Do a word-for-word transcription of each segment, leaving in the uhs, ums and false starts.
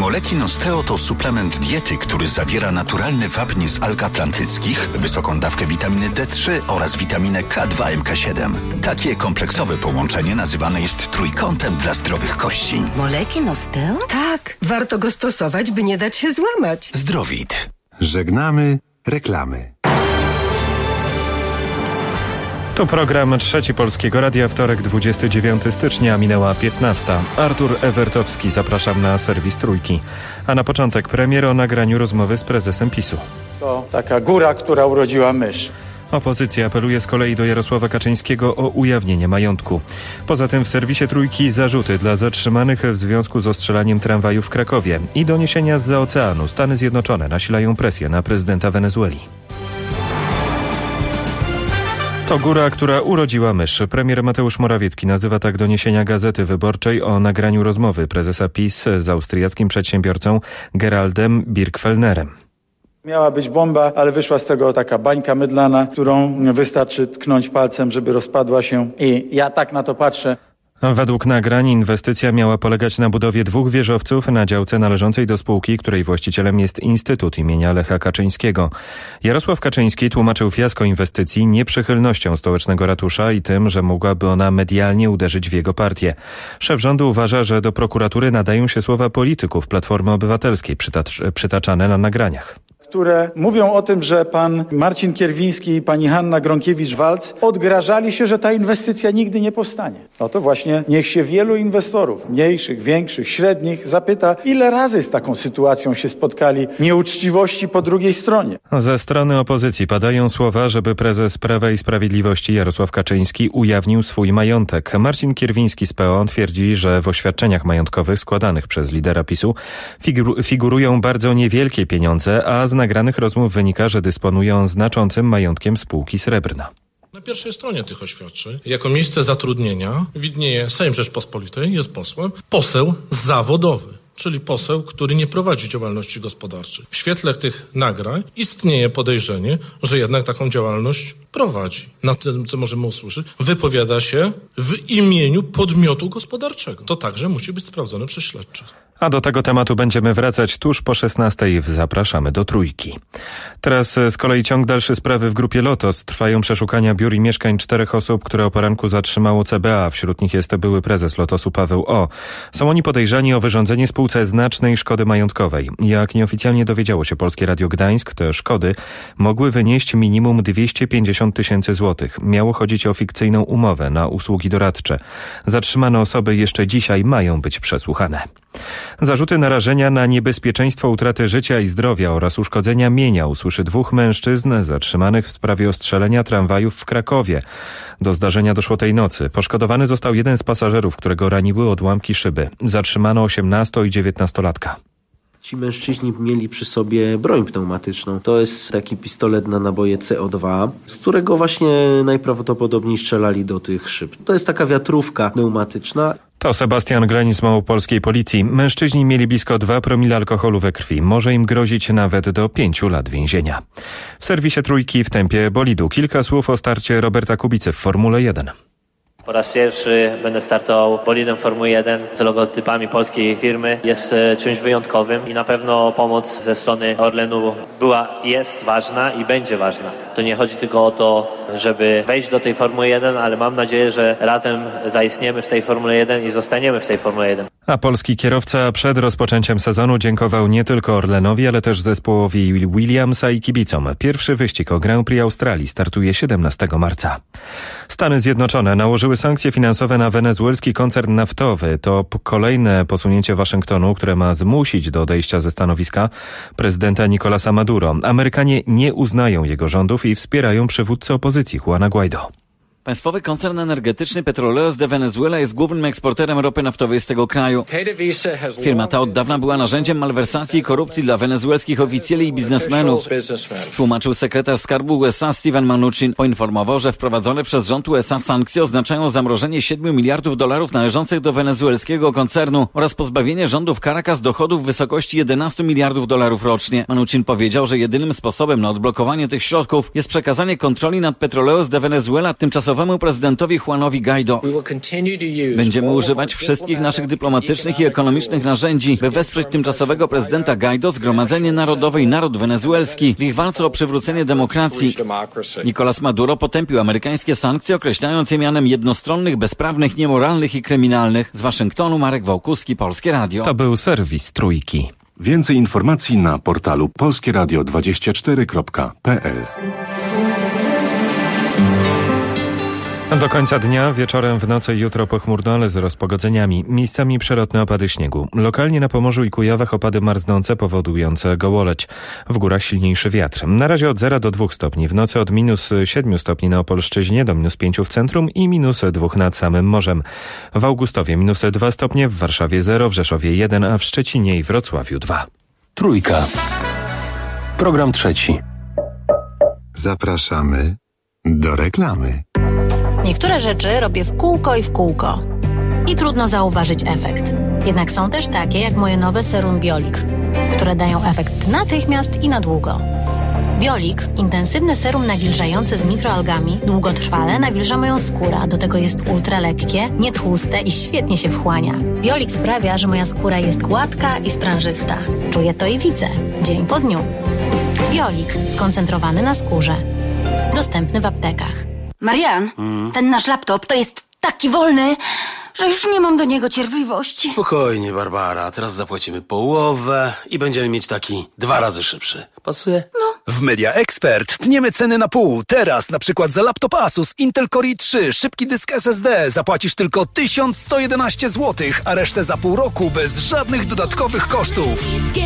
Moleki Nosteo to suplement diety, który zawiera naturalny wapń z alg atlantyckich, wysoką dawkę witaminy D trzy oraz witaminę K dwa M K siedem. Takie kompleksowe połączenie nazywane jest trójkątem dla zdrowych kości. Moleki Nosteo? Tak, warto go stosować, by nie dać się złamać. Zdrowit. Żegnamy reklamy. To program Trzeci Polskiego Radia, wtorek dwudziestego dziewiątego stycznia, minęła piętnasta. Artur Ewertowski, zapraszam na serwis Trójki. A na początek premier o nagraniu rozmowy z prezesem PiSu. To taka góra, która urodziła mysz. Opozycja apeluje z kolei do Jarosława Kaczyńskiego o ujawnienie majątku. Poza tym w serwisie Trójki zarzuty dla zatrzymanych w związku z ostrzelaniem tramwaju w Krakowie i doniesienia zza oceanu. Stany Zjednoczone nasilają presję na prezydenta Wenezueli. To góra, która urodziła mysz. Premier Mateusz Morawiecki nazywa tak doniesienia Gazety Wyborczej o nagraniu rozmowy prezesa PiS z austriackim przedsiębiorcą Geraldem Birgfellnerem. Miała być bomba, ale wyszła z tego taka bańka mydlana, którą wystarczy tknąć palcem, żeby rozpadła się. I ja tak na to patrzę. Według nagrań inwestycja miała polegać na budowie dwóch wieżowców na działce należącej do spółki, której właścicielem jest Instytut imienia Lecha Kaczyńskiego. Jarosław Kaczyński tłumaczył fiasko inwestycji nieprzychylnością stołecznego ratusza i tym, że mogłaby ona medialnie uderzyć w jego partię. Szef rządu uważa, że do prokuratury nadają się słowa polityków Platformy Obywatelskiej przytacz- przytaczane na nagraniach, które mówią o tym, że pan Marcin Kierwiński i pani Hanna Gronkiewicz-Waltz odgrażali się, że ta inwestycja nigdy nie powstanie. No to właśnie niech się wielu inwestorów, mniejszych, większych, średnich, zapyta, ile razy z taką sytuacją się spotkali nieuczciwości po drugiej stronie. Ze strony opozycji padają słowa, żeby prezes Prawa i Sprawiedliwości Jarosław Kaczyński ujawnił swój majątek. Marcin Kierwiński z P O twierdzi, że w oświadczeniach majątkowych składanych przez lidera PiSu figur- figurują bardzo niewielkie pieniądze, a z nagranych rozmów wynika, że dysponuje on znaczącym majątkiem spółki Srebrna. Na pierwszej stronie tych oświadczeń, jako miejsce zatrudnienia widnieje Sejm Rzeczpospolitej, jest posłem, poseł zawodowy, czyli poseł, który nie prowadzi działalności gospodarczej. W świetle tych nagrań istnieje podejrzenie, że jednak taką działalność prowadzi. Na tym, co możemy usłyszeć, wypowiada się w imieniu podmiotu gospodarczego. To także musi być sprawdzone przez śledczych. A do tego tematu będziemy wracać tuż po szesnastej. Zapraszamy do Trójki. Teraz z kolei ciąg dalszy sprawy w grupie Lotos. Trwają przeszukania biur i mieszkań czterech osób, które o poranku zatrzymało C B A. Wśród nich jest były prezes Lotosu Paweł O. Są oni podejrzani o wyrządzenie spółce znacznej szkody majątkowej. Jak nieoficjalnie dowiedziało się Polskie Radio Gdańsk, te szkody mogły wynieść minimum dwieście pięćdziesiąt tysięcy złotych. Miało chodzić o fikcyjną umowę na usługi doradcze. Zatrzymane osoby jeszcze dzisiaj mają być przesłuchane. Zarzuty narażenia na niebezpieczeństwo utraty życia i zdrowia oraz uszkodzenia mienia usłyszy dwóch mężczyzn zatrzymanych w sprawie ostrzelenia tramwajów w Krakowie. Do zdarzenia doszło tej nocy. Poszkodowany został jeden z pasażerów, którego raniły odłamki szyby. Zatrzymano osiemnasto- i dziewiętnastolatka. Ci mężczyźni mieli przy sobie broń pneumatyczną. To jest taki pistolet na naboje C O dwa, z którego właśnie najprawdopodobniej strzelali do tych szyb. To jest taka wiatrówka pneumatyczna. To Sebastian Gleń z małopolskiej policji. Mężczyźni mieli blisko dwa promile alkoholu we krwi. Może im grozić nawet do pięciu lat więzienia. W serwisie Trójki w tempie bolidu kilka słów o starcie Roberta Kubicy w Formule jeden. Po raz pierwszy będę startował bolidem Formuły jeden z logotypami polskiej firmy. Jest czymś wyjątkowym i na pewno pomoc ze strony Orlenu była, jest ważna i będzie ważna. To nie chodzi tylko o to, żeby wejść do tej Formuły jeden, ale mam nadzieję, że razem zaistniemy w tej Formule jeden i zostaniemy w tej Formule jeden. A polski kierowca przed rozpoczęciem sezonu dziękował nie tylko Orlenowi, ale też zespołowi Williamsa i kibicom. Pierwszy wyścig o Grand Prix Australii startuje siedemnastego marca. Stany Zjednoczone nałożyły sankcje finansowe na wenezuelski koncern naftowy. To kolejne posunięcie Waszyngtonu, które ma zmusić do odejścia ze stanowiska prezydenta Nicolasa Maduro. Amerykanie nie uznają jego rządów i wspierają przywódcę opozycji Juana Guaido. Państwowy koncern energetyczny Petroleos de Venezuela jest głównym eksporterem ropy naftowej z tego kraju. Firma ta od dawna była narzędziem malwersacji i korupcji dla wenezuelskich oficjeli i biznesmenów. Tłumaczył sekretarz skarbu U S A Steven Mnuchin. Poinformował, że wprowadzone przez rząd U S A sankcje oznaczają zamrożenie siedmiu miliardów dolarów należących do wenezuelskiego koncernu oraz pozbawienie rządów Caracas dochodów w wysokości jedenastu miliardów dolarów rocznie. Mnuchin powiedział, że jedynym sposobem na odblokowanie tych środków jest przekazanie kontroli nad Petroleos de Venezuela tymczasowemu kolumbianowemu prezydentowi Juanowi Guaido. Będziemy używać wszystkich naszych dyplomatycznych i ekonomicznych narzędzi, by wesprzeć tymczasowego prezydenta Guaido, Zgromadzenie Narodowe i naród wenezuelski w ich walce o przywrócenie demokracji. Nicolás Maduro potępił amerykańskie sankcje, określając je mianem jednostronnych, bezprawnych, niemoralnych i kryminalnych. Z Waszyngtonu Marek Wołkuski, Polskie Radio. To był serwis Trójki. Więcej informacji na portalu polskieradio dwadzieścia cztery kropka p l. Do końca dnia, wieczorem, w nocy i jutro pochmurno, ale z rozpogodzeniami. Miejscami przelotne opady śniegu. Lokalnie na Pomorzu i Kujawach opady marznące powodujące gołoleć. W górach silniejszy wiatr. Na razie od zera do dwóch stopni. W nocy od minus siedmiu stopni na Opolszczyźnie do minus pięciu w centrum i minus dwóch nad samym morzem. W Augustowie minus dwa stopnie, w Warszawie zero, w Rzeszowie jeden, a w Szczecinie i Wrocławiu dwa. Trójka. Program trzeci. Zapraszamy do reklamy. Niektóre rzeczy robię w kółko i w kółko. I trudno zauważyć efekt. Jednak są też takie jak moje nowe serum Biolik, które dają efekt natychmiast i na długo. Biolik, intensywne serum nawilżające z mikroalgami, długotrwale nawilża moją skórę, a do tego jest ultra lekkie, nietłuste i świetnie się wchłania. Biolik sprawia, że moja skóra jest gładka i sprężysta. Czuję to i widzę, dzień po dniu. Biolik, skoncentrowany na skórze. Dostępny w aptekach. Marian, hmm? ten nasz laptop to jest taki wolny, że już nie mam do niego cierpliwości. Spokojnie, Barbara. Teraz zapłacimy połowę i będziemy mieć taki dwa razy szybszy. Pasuje? No. W Media Expert tniemy ceny na pół. Teraz na przykład za laptop Asus Intel Core i trzy, szybki dysk S S D zapłacisz tylko tysiąc sto jedenaście złotych, a resztę za pół roku bez żadnych dodatkowych kosztów.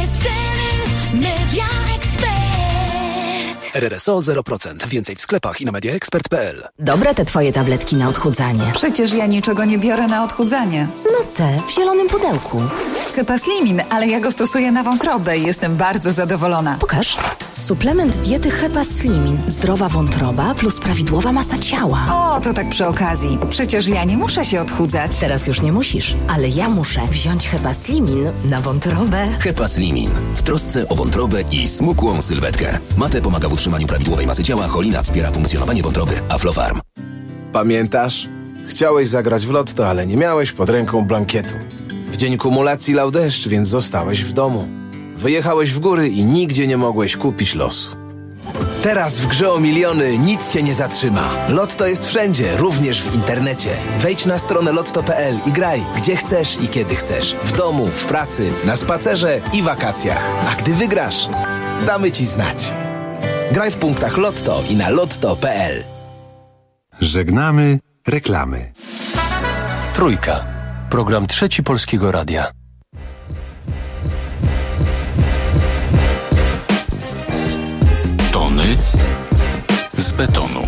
Media Expert. R R S O zero procent. Więcej w sklepach i na media expert kropka p l. Dobre te twoje tabletki na odchudzanie. Przecież ja niczego nie biorę na odchudzanie. No te, w zielonym pudełku. Hepaslimin, ale ja go stosuję na wątrobę i jestem bardzo zadowolona. Pokaż. Suplement diety Hepaslimin. Zdrowa wątroba plus prawidłowa masa ciała. O, to tak przy okazji. Przecież ja nie muszę się odchudzać. Teraz już nie musisz, ale ja muszę wziąć Hepaslimin na wątrobę. Hepaslimin. W trosce o wątrobę i smukłą sylwetkę. Mate pomaga w utrzymaniu prawidłowej masy ciała, cholina wspiera funkcjonowanie wątroby. Aflofarm. Pamiętasz? Chciałeś zagrać w lotto, ale nie miałeś pod ręką blankietu. W dzień kumulacji lał deszcz, więc zostałeś w domu. Wyjechałeś w góry i nigdzie nie mogłeś kupić losu. Teraz w grze o miliony nic cię nie zatrzyma. Lotto jest wszędzie, również w internecie. Wejdź na stronę lotto kropka p l i graj, gdzie chcesz i kiedy chcesz. W domu, w pracy, na spacerze i wakacjach. A gdy wygrasz, damy ci znać. Graj w punktach Lotto i na lotto kropka p l. Żegnamy reklamy. Trójka. Program trzeci Polskiego Radia. Tony z betonu.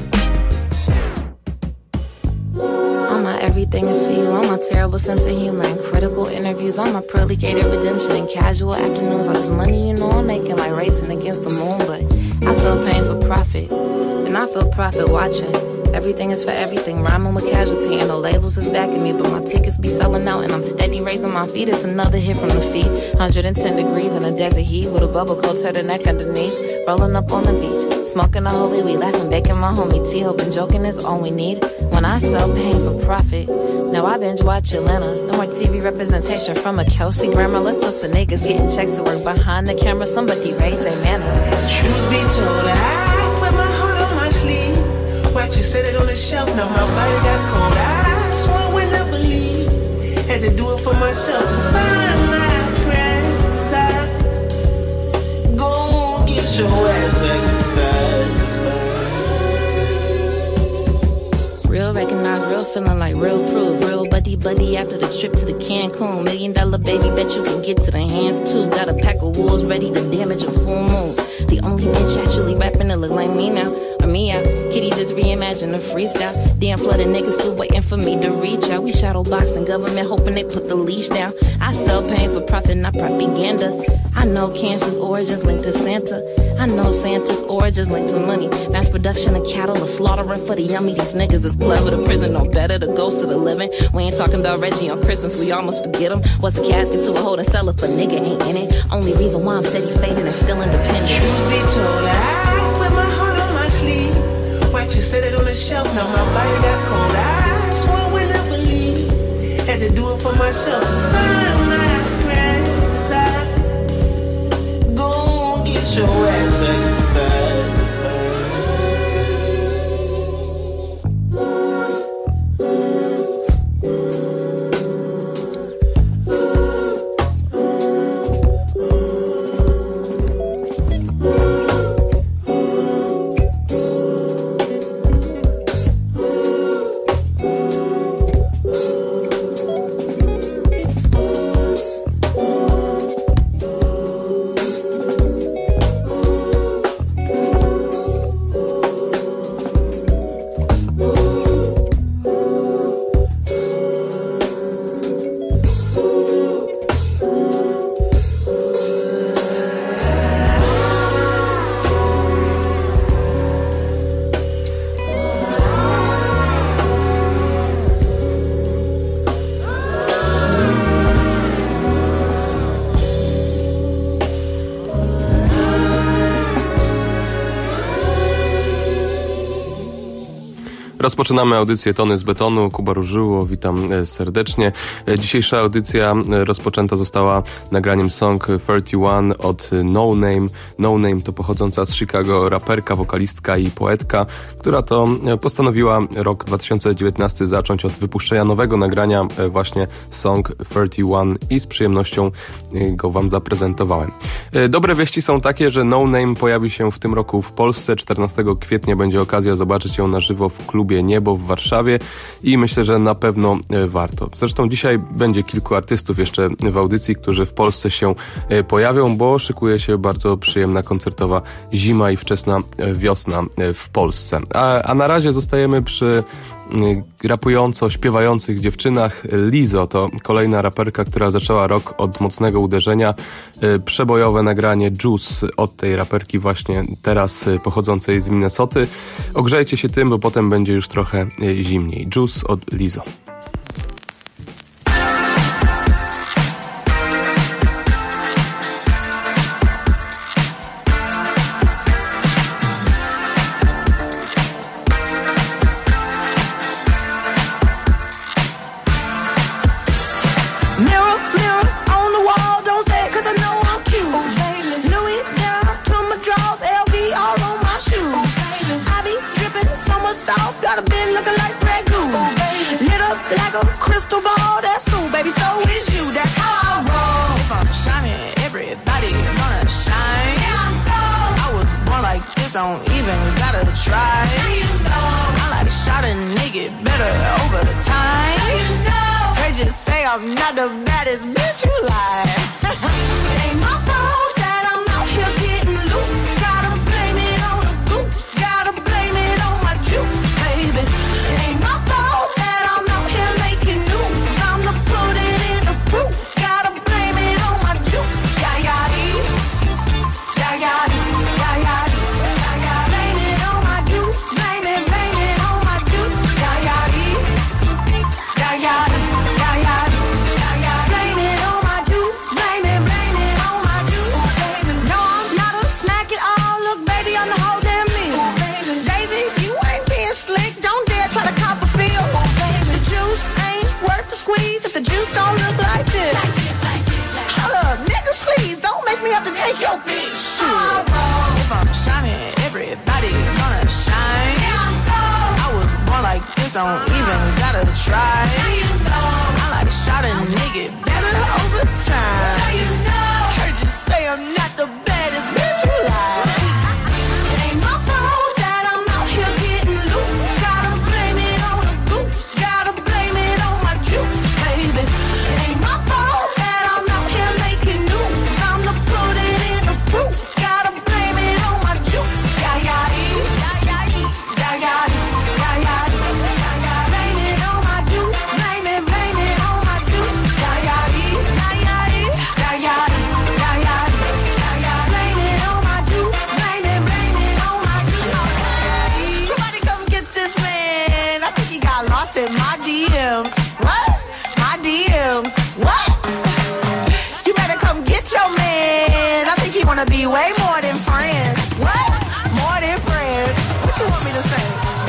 Everything is for you, all my terrible sense of humor and critical interviews, all my pearly gated redemption and casual afternoons, all this money you know I'm making like racing against the moon, but I feel pain for profit, and I feel profit watching. Everything is for everything, rhyming with casualty, and no labels is backing me, but my tickets be selling out, and I'm steady raising my feet. It's another hit from the feet, one hundred ten degrees in a desert heat, with a bubble coat turtleneck underneath, rolling up on the beach, smoking a holy weed, laughing, baking my homie tea, hoping joking is all we need. When I sell pain for profit, now I binge watch Atlanta, no more T V representation from a Kelsey Grammer. Let's listen to niggas getting checks to work behind the camera, somebody raise their manner. Truth be told, I wear my heart on my sleeve. Watch you set it on the shelf, now my body got cold. I swore I would never leave. Had to do it for myself to find my friends. I go get your ass back inside. Real recognize, real feeling like real proof. Real buddy buddy after the trip to the Cancun. Million dollar baby, bet you can get to the hands too. Got a pack of wolves ready to damage a full moon. The only bitch actually rapping to look like me now. Or me out. Kitty just reimagined a freestyle. Damn flooded niggas still waiting for me to reach out. We shadow boxing government hoping they put the leash down. I sell pain for profit, not propaganda. I know cancer's origins linked to Santa. I know Santa's origins linked to money. Mass production of cattle, a slaughtering for the yummy. These niggas is clever. The prison no better. The ghost of the living. We ain't talking about Reggie on Christmas. We almost forget him. What's a casket to a holding cellar for nigga ain't in it. Only reason why I'm steady fading and still independent. Truth be told, I wear my heart on my sleeve. Watch you set it on the shelf, now my body got cold. I swore I would never leave. Had to do it for myself to find my friends. I go get your ass back inside. Rozpoczynamy audycję Tony z Betonu. Kuba Różyło, witam serdecznie. Dzisiejsza audycja rozpoczęta została nagraniem song trzydzieści jeden od No Name. No Name to pochodząca z Chicago raperka, wokalistka i poetka, która to postanowiła rok dwa tysiące dziewiętnasty zacząć od wypuszczenia nowego nagrania, właśnie song trzydzieści jeden, i z przyjemnością go wam zaprezentowałem. Dobre wieści są takie, że No Name pojawi się w tym roku w Polsce. czternastego kwietnia będzie okazja zobaczyć ją na żywo w klubie Niebo w Warszawie i myślę, że na pewno warto. Zresztą dzisiaj będzie kilku artystów jeszcze w audycji, którzy w Polsce się pojawią, bo szykuje się bardzo przyjemna koncertowa zima i wczesna wiosna w Polsce. A, a na razie zostajemy przy rapująco, śpiewających dziewczynach. Lizzo to kolejna raperka, która zaczęła rok od mocnego uderzenia. Przebojowe nagranie Juice od tej raperki właśnie teraz pochodzącej z Minnesoty. Ogrzejcie się tym, bo potem będzie już trochę zimniej. Juice od Lizzo. Don't even gotta try. You know. I like shot a nigga better over the time. You know. Heard you say I'm not the baddest bitch you like. Ain't my fault that I'm out here getting loose. Gotta blame it on the goose. Gotta blame it on my juice, baby. Ain't my fault that I'm out here making news. I'm the put it in the proof. Gotta blame it on my juice. Yeah, yeah, yeah, yeah, yeah, yeah. The juice don't look like this. Hold up, nigga, please don't make me have to take your bitch. Shit. If I'm shining, everybody gonna shine. I was born like this, don't even gotta try. I like shot a nigga better over time. Heard you say I'm not the baddest bitch you like. Ain't my fault that I'm out here getting loose. Gotta blame it on the goose. Gotta blame it on my juice. Ain't my fault that I'm out here making news. I'm the put it in the proof. Gotta blame it on my juice. Yeah, yeah, yeah, yeah, yeah, yeah, yeah, yeah. Blame it on my juice. Blame it, blame it on my juice. Yeah, yeah, yeah, yeah, yeah, yeah, yeah, yeah. Blame it on my juice. Blame it, blame it on my juice. Somebody come get this man. I think he got lost in my D Ms. What? D Ms. What? You better come get your man. I think he wanna be way more than friends. What? More than friends. What you want me to say?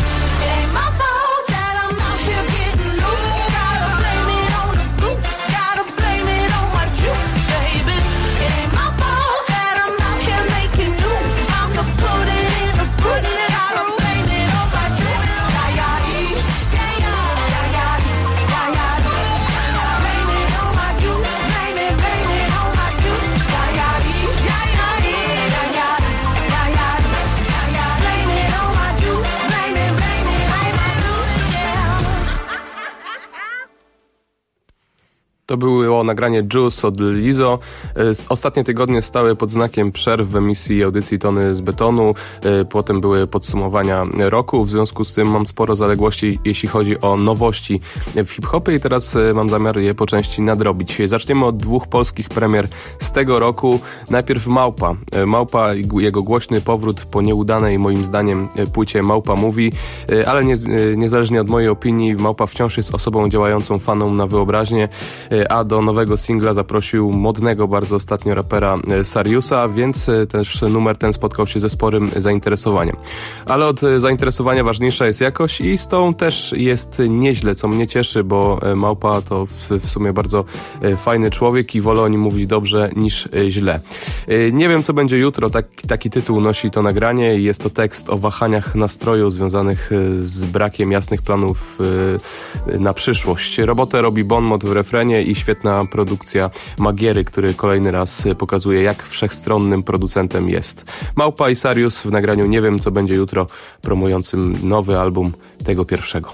To było nagranie Juice od Lizzo. Ostatnie tygodnie stały pod znakiem przerw w emisji audycji Tony z Betonu. Potem były podsumowania roku. W związku z tym mam sporo zaległości, jeśli chodzi o nowości w hip-hopie i teraz mam zamiar je po części nadrobić. Zaczniemy od dwóch polskich premier z tego roku. Najpierw Małpa. Małpa i jego głośny powrót po nieudanej, moim zdaniem, płycie Małpa Mówi, ale nie, niezależnie od mojej opinii, Małpa wciąż jest osobą działającą fanom na wyobraźnię, a do nowego singla zaprosił modnego bardzo ostatnio rapera Sariusa, więc też numer ten spotkał się ze sporym zainteresowaniem. Ale od zainteresowania ważniejsza jest jakość i z tą też jest nieźle, co mnie cieszy, bo Małpa to w, w sumie bardzo fajny człowiek i wolę o nim mówić dobrze niż źle. Nie wiem, co będzie jutro, tak, taki tytuł nosi to nagranie i jest to tekst o wahaniach nastroju związanych z brakiem jasnych planów na przyszłość. Robotę robi Bon Mot w refrenie i świetna produkcja Magiery, który kolejny raz pokazuje, jak wszechstronnym producentem jest. Małpa i Sarius w nagraniu Nie wiem, co będzie jutro, promującym nowy album tego pierwszego.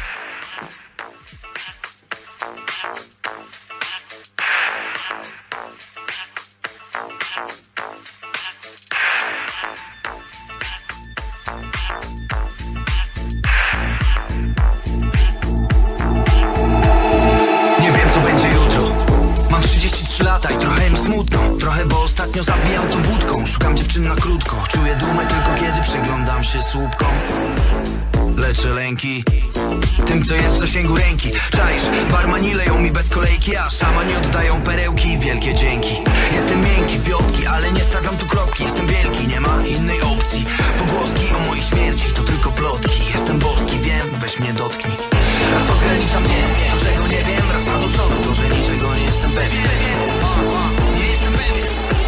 Zabijam to wódką, szukam dziewczyn na krótko. Czuję dumę tylko kiedy przyglądam się słupkom. Leczę lęki tym, co jest w zasięgu ręki. Czaisz, barmani leją mi bez kolejki, a szamani oddają perełki. Wielkie dzięki. Jestem miękki, wiotki, ale nie stawiam tu kropki. Jestem wielki, nie ma innej opcji. Pogłoski o mojej śmierci to tylko plotki. Jestem boski, wiem, weź mnie dotknij. Raz ogranicza mnie to, czego nie wiem. Raz panu przodu, to, że niczego nie jestem pewien. Nie jestem pewien.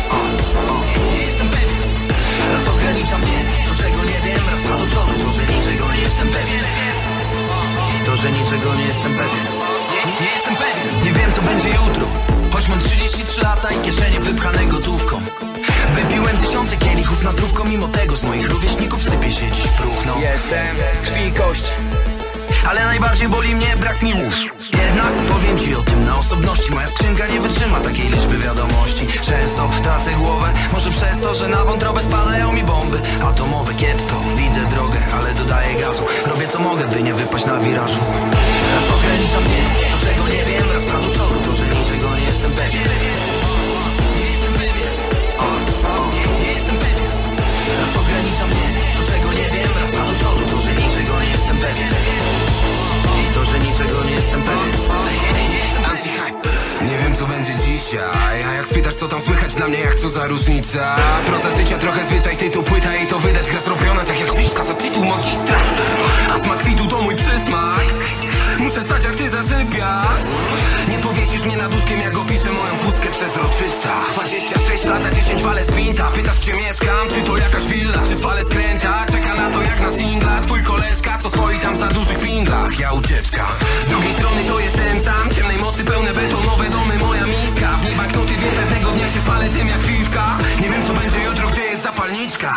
Nie jestem pewien. Raz ogranicza mnie to, czego nie wiem. Raz panu przodu, to, że niczego nie jestem pewien. To, że niczego nie jestem pewien. Nie, nie, nie jestem pewien. Nie wiem, co będzie jutro. Choć mam trzydzieści trzy lata i kieszenie wypchane gotówką. Wypiłem tysiące kielichów na zdrówko. Mimo tego z moich rówieśników sypie się dziś próchną. Jestem z krwi i kości, ale najbardziej boli mnie brak mi łóż. Jednak powiem ci o tym na osobności. Moja skrzynka nie wytrzyma takiej liczby wiadomości. Często tracę głowę, może przez to, że na wątrobę spadają mi bomby atomowe. Kiepsko, widzę drogę, ale dodaję gazu. Robię co mogę, by nie wypaść na wirażu. Raz ogranicza mnie to, czego nie wiem. Raz padu przodu, to, że niczego nie jestem pewien. Nie jestem pewien. O, o, nie, nie jestem pewien. Raz ogranicza mnie to, czego nie wiem. Raz padu przodu, to, że niczego nie jestem pewien. I to, że niczego nie jestem pewien. Anti-hype. Nie wiem, co będzie dzisiaj, a jak spytasz, co tam słychać, dla mnie jak co za różnica. Proza życia, trochę zwyczaj, tytuł płyta i to wydać. Gra zrobiona tak jak wiszka za tytuł magistra. A smak kwitu to mój przysmak. Muszę stać jak ty zasypiasz. Nie powiesisz mnie nad łóżkiem, jak opiszę moją pustkę przezroczysta. Dwadzieścia sześć lat, a dziesięć wale z pinta. Pytasz, gdzie mieszkam, czy to jakaś willa, czy zwale skręta. Czeka na to jak na singla. Twój koleżka, co stoi tam za dużych pinglach. Ja ucieczka. Z drugiej strony to jestem sam. Ciemnej mocy pełne betonowe domy, moja miska. W niej banknoty, wiem, pewnego dnia się spalę tym jak piwka. Nie wiem, co będzie jutro, gdzie jest zapalniczka.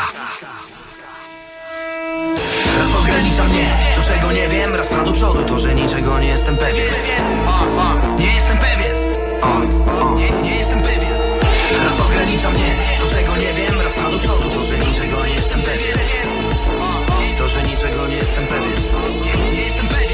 Raz ogranicza mnie to, czego nie wiem. Raz pcha do przodu, to, że niczego nie jestem pewien. Nie jestem pewien. Nie, nie jestem pewien. Raz ogranicza mnie to, czego nie wiem. Raz pcha do przodu, to, że niczego nie jestem pewien. To, że niczego nie jestem pewien. Nie, nie jestem pewien.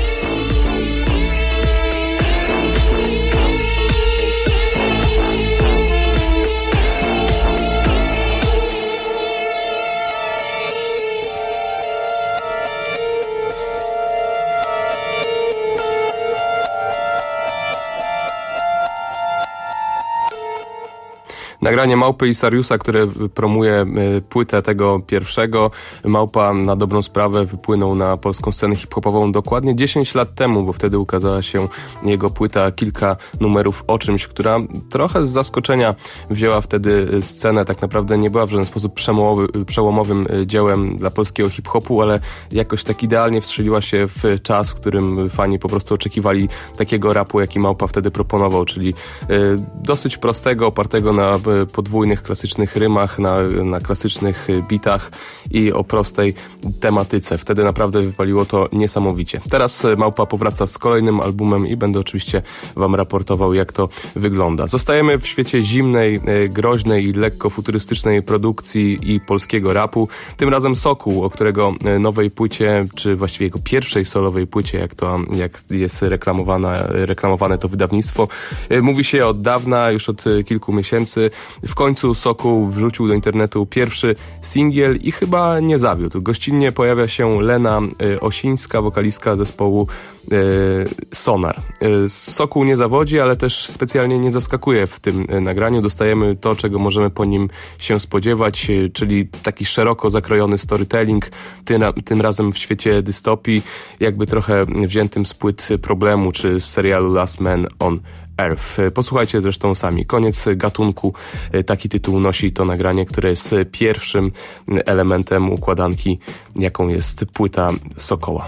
Nagranie Małpy i Sariusa, które promuje płytę tego pierwszego. Małpa na dobrą sprawę wypłynął na polską scenę hip-hopową dokładnie dziesięć lat temu, bo wtedy ukazała się jego płyta Kilka numerów o czymś, która trochę z zaskoczenia wzięła wtedy scenę. Tak naprawdę nie była w żaden sposób przełomowy, przełomowym dziełem dla polskiego hip-hopu, ale jakoś tak idealnie wstrzeliła się w czas, w którym fani po prostu oczekiwali takiego rapu, jaki Małpa wtedy proponował, czyli dosyć prostego, opartego na podwójnych, klasycznych rymach, na, na klasycznych bitach i o prostej tematyce. Wtedy naprawdę wypaliło to niesamowicie. Teraz Małpa powraca z kolejnym albumem i będę oczywiście wam raportował, jak to wygląda. Zostajemy w świecie zimnej, groźnej i lekko futurystycznej produkcji i polskiego rapu. Tym razem Sokół, o którego nowej płycie, czy właściwie jego pierwszej solowej płycie, jak to jak jest reklamowana, reklamowane to wydawnictwo, mówi się od dawna, już od kilku miesięcy. W końcu Sokół wrzucił do internetu pierwszy singiel i chyba nie zawiódł. Gościnnie pojawia się Lena Osińska, wokalistka zespołu Sonar. Sokół nie zawodzi, ale też specjalnie nie zaskakuje w tym nagraniu. Dostajemy to, czego możemy po nim się spodziewać, czyli taki szeroko zakrojony storytelling, tym razem w świecie dystopii, jakby trochę wziętym z płyt Problemu czy z serialu Last Man on Earth. Posłuchajcie zresztą sami. Koniec gatunku. Taki tytuł nosi to nagranie, które jest pierwszym elementem układanki, jaką jest płyta Sokoła.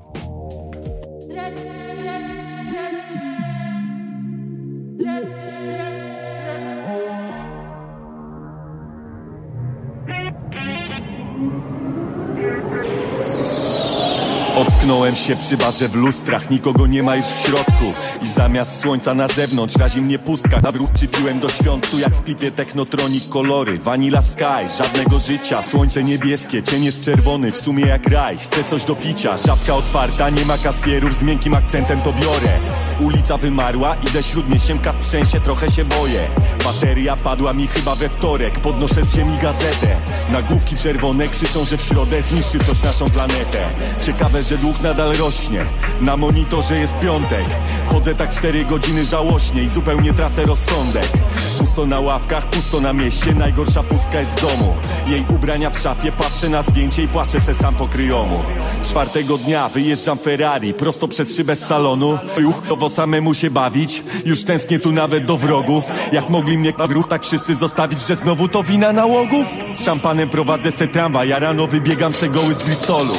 Ocknąłem się przy barze w lustrach, nikogo nie ma już w środku. I zamiast słońca na zewnątrz razi mnie pustka. Na brud przypiłem do świąt, tu jak w klipie Technotronic kolory. Vanilla Sky, żadnego życia, słońce niebieskie, cień jest czerwony, w sumie jak raj. Chcę coś do picia, żabka otwarta, nie ma kasjerów, z miękkim akcentem to biorę. Ulica wymarła, idę śródmieściem, kat trzęsie, trochę się boję. Bateria padła mi chyba we wtorek, podnoszę z ziemi gazetę. Nagłówki czerwone krzyczą, że w środę zniszczy coś naszą planetę. Ciekawe, że dług nadal rośnie, na monitorze jest piątek. Chodzę tak cztery godziny żałośnie i zupełnie tracę rozsądek. Pusto na ławkach, pusto na mieście, najgorsza pustka jest w domu. Jej ubrania w szafie, patrzę na zdjęcie i płaczę se sam po kryjomu. Czwartego dnia wyjeżdżam Ferrari, prosto przez szybę z salonu. Juch, to samemu się bawić, już tęsknię tu nawet do wrogów. Jak mogli mnie w ruch tak wszyscy zostawić, że znowu to wina nałogów? Z szampanem prowadzę se tramwaj, ja rano wybiegam se goły z Bristolu.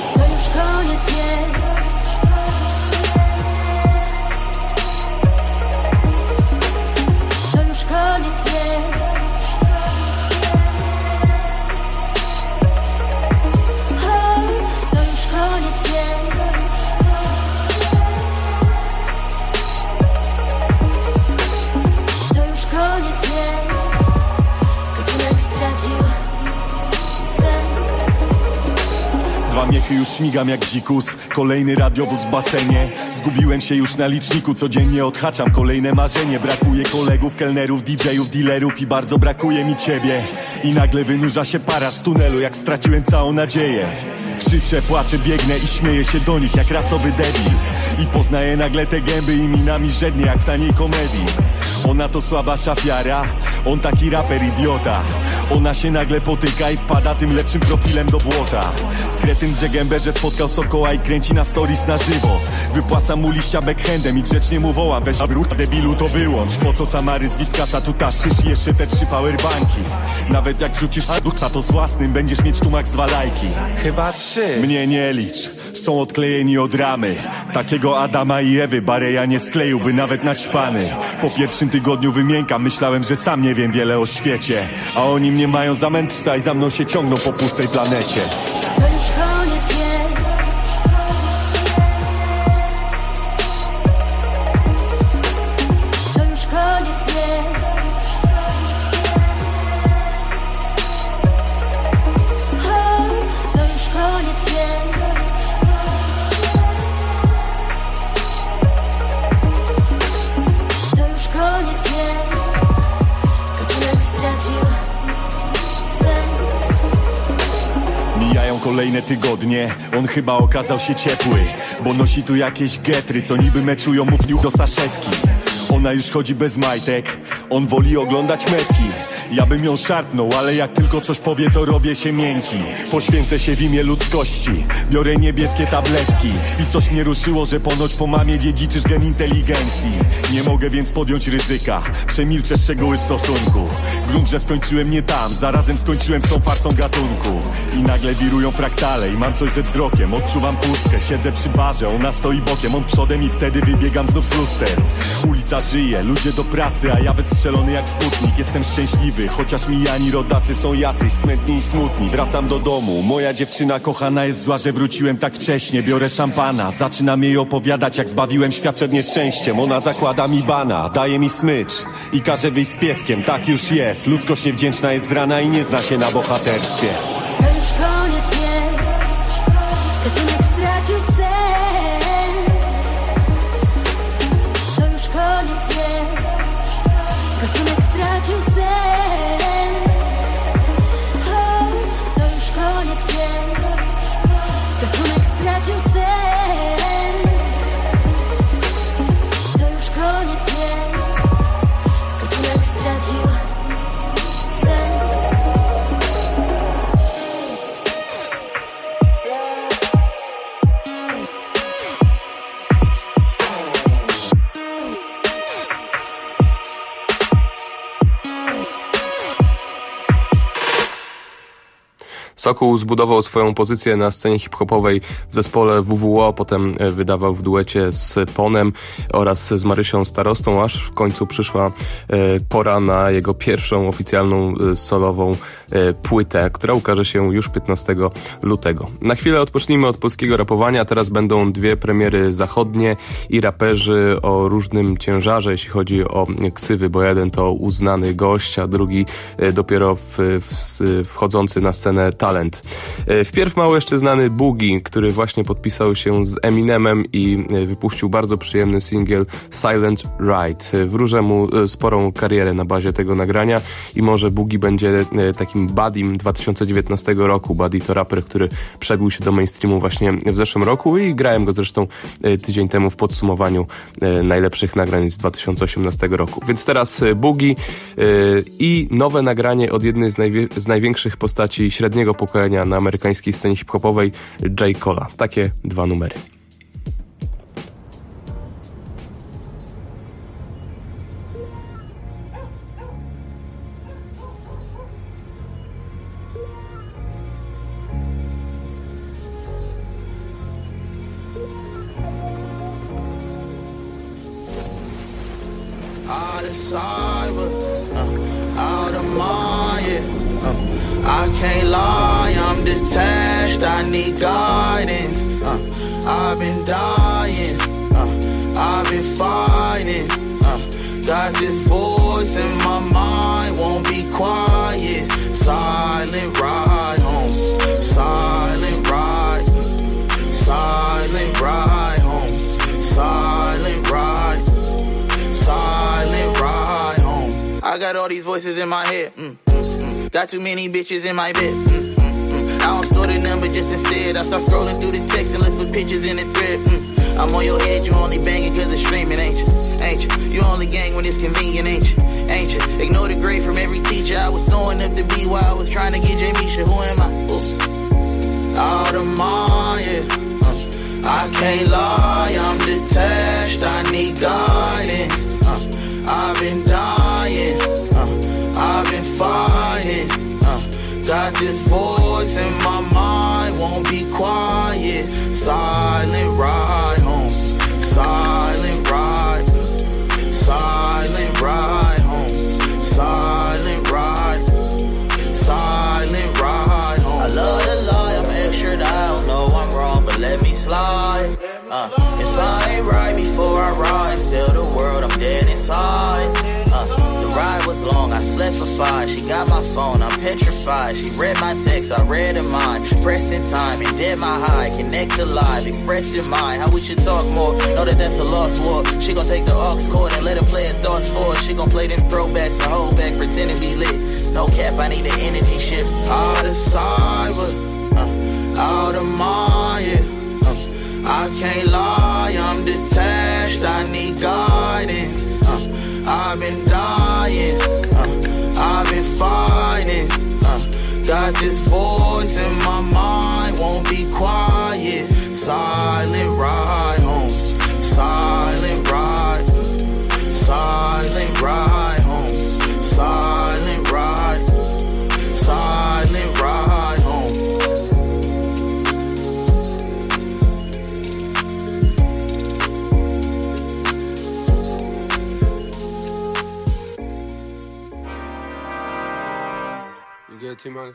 Miechy już śmigam jak dzikus, kolejny radiowóz w basenie. Zgubiłem się już na liczniku, codziennie odhaczam kolejne marzenie. Brakuje kolegów, kelnerów, didżejów, dealerów i bardzo brakuje mi ciebie. I nagle wynurza się para z tunelu, jak straciłem całą nadzieję. Krzyczę, płaczę, biegnę i śmieję się do nich jak rasowy debil. I poznaję nagle te gęby i minami żednie jak w taniej komedii. Ona to słaba szafiara, on taki raper idiota. Ona się nagle potyka i wpada tym lepszym profilem do błota. Kretyn drze gębę, że spotkał Sokoła i kręci na stories na żywo. Wypłacam mu liścia backhandem i grzecznie mu wołam: weź brud, debilu, to wyłącz. Po co Samary z Witkasa tu taszczysz i jeszcze te trzy powerbanki? Nawet jak wrzucisz duksa, to z własnym będziesz mieć tu max dwa lajki. Chyba trzy. Mnie nie licz, są odklejeni od ramy. Takiego Adama i Ewy Bareja nie skleiłby nawet naćpany. Po pierwszym tygodniu wymiękam, myślałem, że sam nie wiem wiele o świecie. A oni mnie mają za mędrca i za mną się ciągną po pustej planecie. To już koniec jest. To już koniec jest. O, to już koniec jest. To już koniec jest. Gatunek stracił sens. Mijają kolejne tygodnie, on chyba okazał się ciepły, bo nosi tu jakieś getry, co niby meczują mu w niuch do saszetki. Ona już chodzi bez majtek, on woli oglądać metki. Ja bym ją szarpnął, ale jak tylko coś powie, to robię się miękki. Poświęcę się w imię ludzkości, biorę niebieskie tabletki. I coś mnie ruszyło, że ponoć po mamie dziedziczysz gen inteligencji. Nie mogę więc podjąć ryzyka, przemilczę szczegóły stosunku. Grunt, że skończyłem nie tam, zarazem skończyłem z tą farsą gatunku. I nagle wirują fraktale i mam coś ze wzrokiem. Odczuwam pustkę, siedzę przy barze, ona stoi bokiem, on przodem i wtedy wybiegam znów z luster. Ulica żyje. Ludzie do pracy, a ja wystrzelony jak Sputnik. Jestem szczęśliwy, chociaż mijani rodacy są jacyś smętni i smutni. Wracam do domu, moja dziewczyna kochana jest zła, że wróciłem tak wcześnie. Biorę szampana, zaczynam jej opowiadać, jak zbawiłem świat przed nieszczęściem. Ona zakłada mi bana, daje mi smycz i każe wyjść z pieskiem. Tak już jest, ludzkość niewdzięczna jest z rana i nie zna się na bohaterstwie. To już koniec jest, gatunek stracił sens. To już koniec jest, gatunek stracił sens. O, to już koniec jest, gatunek stracił sens. To już koniec jest, gatunek stracił sens. Sokół zbudował swoją pozycję na scenie hip-hopowej w zespole W W O, potem wydawał w duecie z Ponem oraz z Marysią Starostą, aż w końcu przyszła pora na jego pierwszą oficjalną solową płytę, która ukaże się już piętnastego lutego. Na chwilę odpocznijmy od polskiego rapowania, teraz będą dwie premiery zachodnie i raperzy o różnym ciężarze, jeśli chodzi o ksywy, bo jeden to uznany gość, a drugi dopiero w, w, wchodzący na scenę talent. Wpierw mało jeszcze znany Boogie, który właśnie podpisał się z Eminemem i wypuścił bardzo przyjemny singiel Silent Ride. Wróżę mu sporą karierę na bazie tego nagrania i może Boogie będzie takim buddym dwa tysiące dziewiętnastego roku. Buddy to raper, który przebił się do mainstreamu właśnie w zeszłym roku i grałem go zresztą tydzień temu w podsumowaniu najlepszych nagrań z dwa tysiące osiemnastego roku. Więc teraz Boogie i nowe nagranie od jednej z, najwie- z największych postaci średniego pokolenia na amerykańskiej scenie hip-hopowej, J. Cola. Takie dwa numery. Out of cyber, uh, out of mind, yeah. uh, I can't lie, I'm detached, I need guidance. uh, I've been dying, uh, I've been fighting. uh, Got this voice in my mind, won't be quiet. Silent ride home, silent ride, silent ride home, silent ride, silent ride home. I got all these voices in my head, mm, mm, mm. Got too many bitches in my bed, mm, mm, mm. I don't store the number, just instead I start scrolling through the text and look for pictures in the thread, mm. I'm on your head, you only banging cause it's streaming, ain't you? Ain't you? You only gang when it's convenient, ain't you? Ain't you? Ignore the grade from every teacher. I was throwing up the B while I was trying to get Jamisha. Who am I? Ooh. Out of mind, yeah. uh, I can't lie, I'm detached, I need guidance. uh, I've been dying, uh, I've been fighting. uh, Got this voice in my mind, won't be quiet. Silent ride home, silent ride, silent ride home, silent ride, silent ride home. I love to lie, I'm extra dial, know I'm wrong, but let me slide. Uh, if I ain't right before I rise, tell the world I'm dead inside. Uh, the ride was long, I slept for five. She got my phone, I'm petrified. She read my text, I read her mind. Pressing time and dead my high. Connect alive, express your mind. How we should talk more, know that that's a lost war. She gon' take the aux cord and let her play her thoughts for her. She gon' play them throwbacks and hold back, pretend to be lit. No cap, I need an energy shift. Out of cyber, uh, out of mind, yeah. I can't lie, I'm detached, I need guidance. uh, I've been dying, uh, I've been fighting. uh, Got this voice in my mind, won't be quiet. Silent ride home, silent ride, silent ride home, silent ride, silent ride home. You good, T-Minus?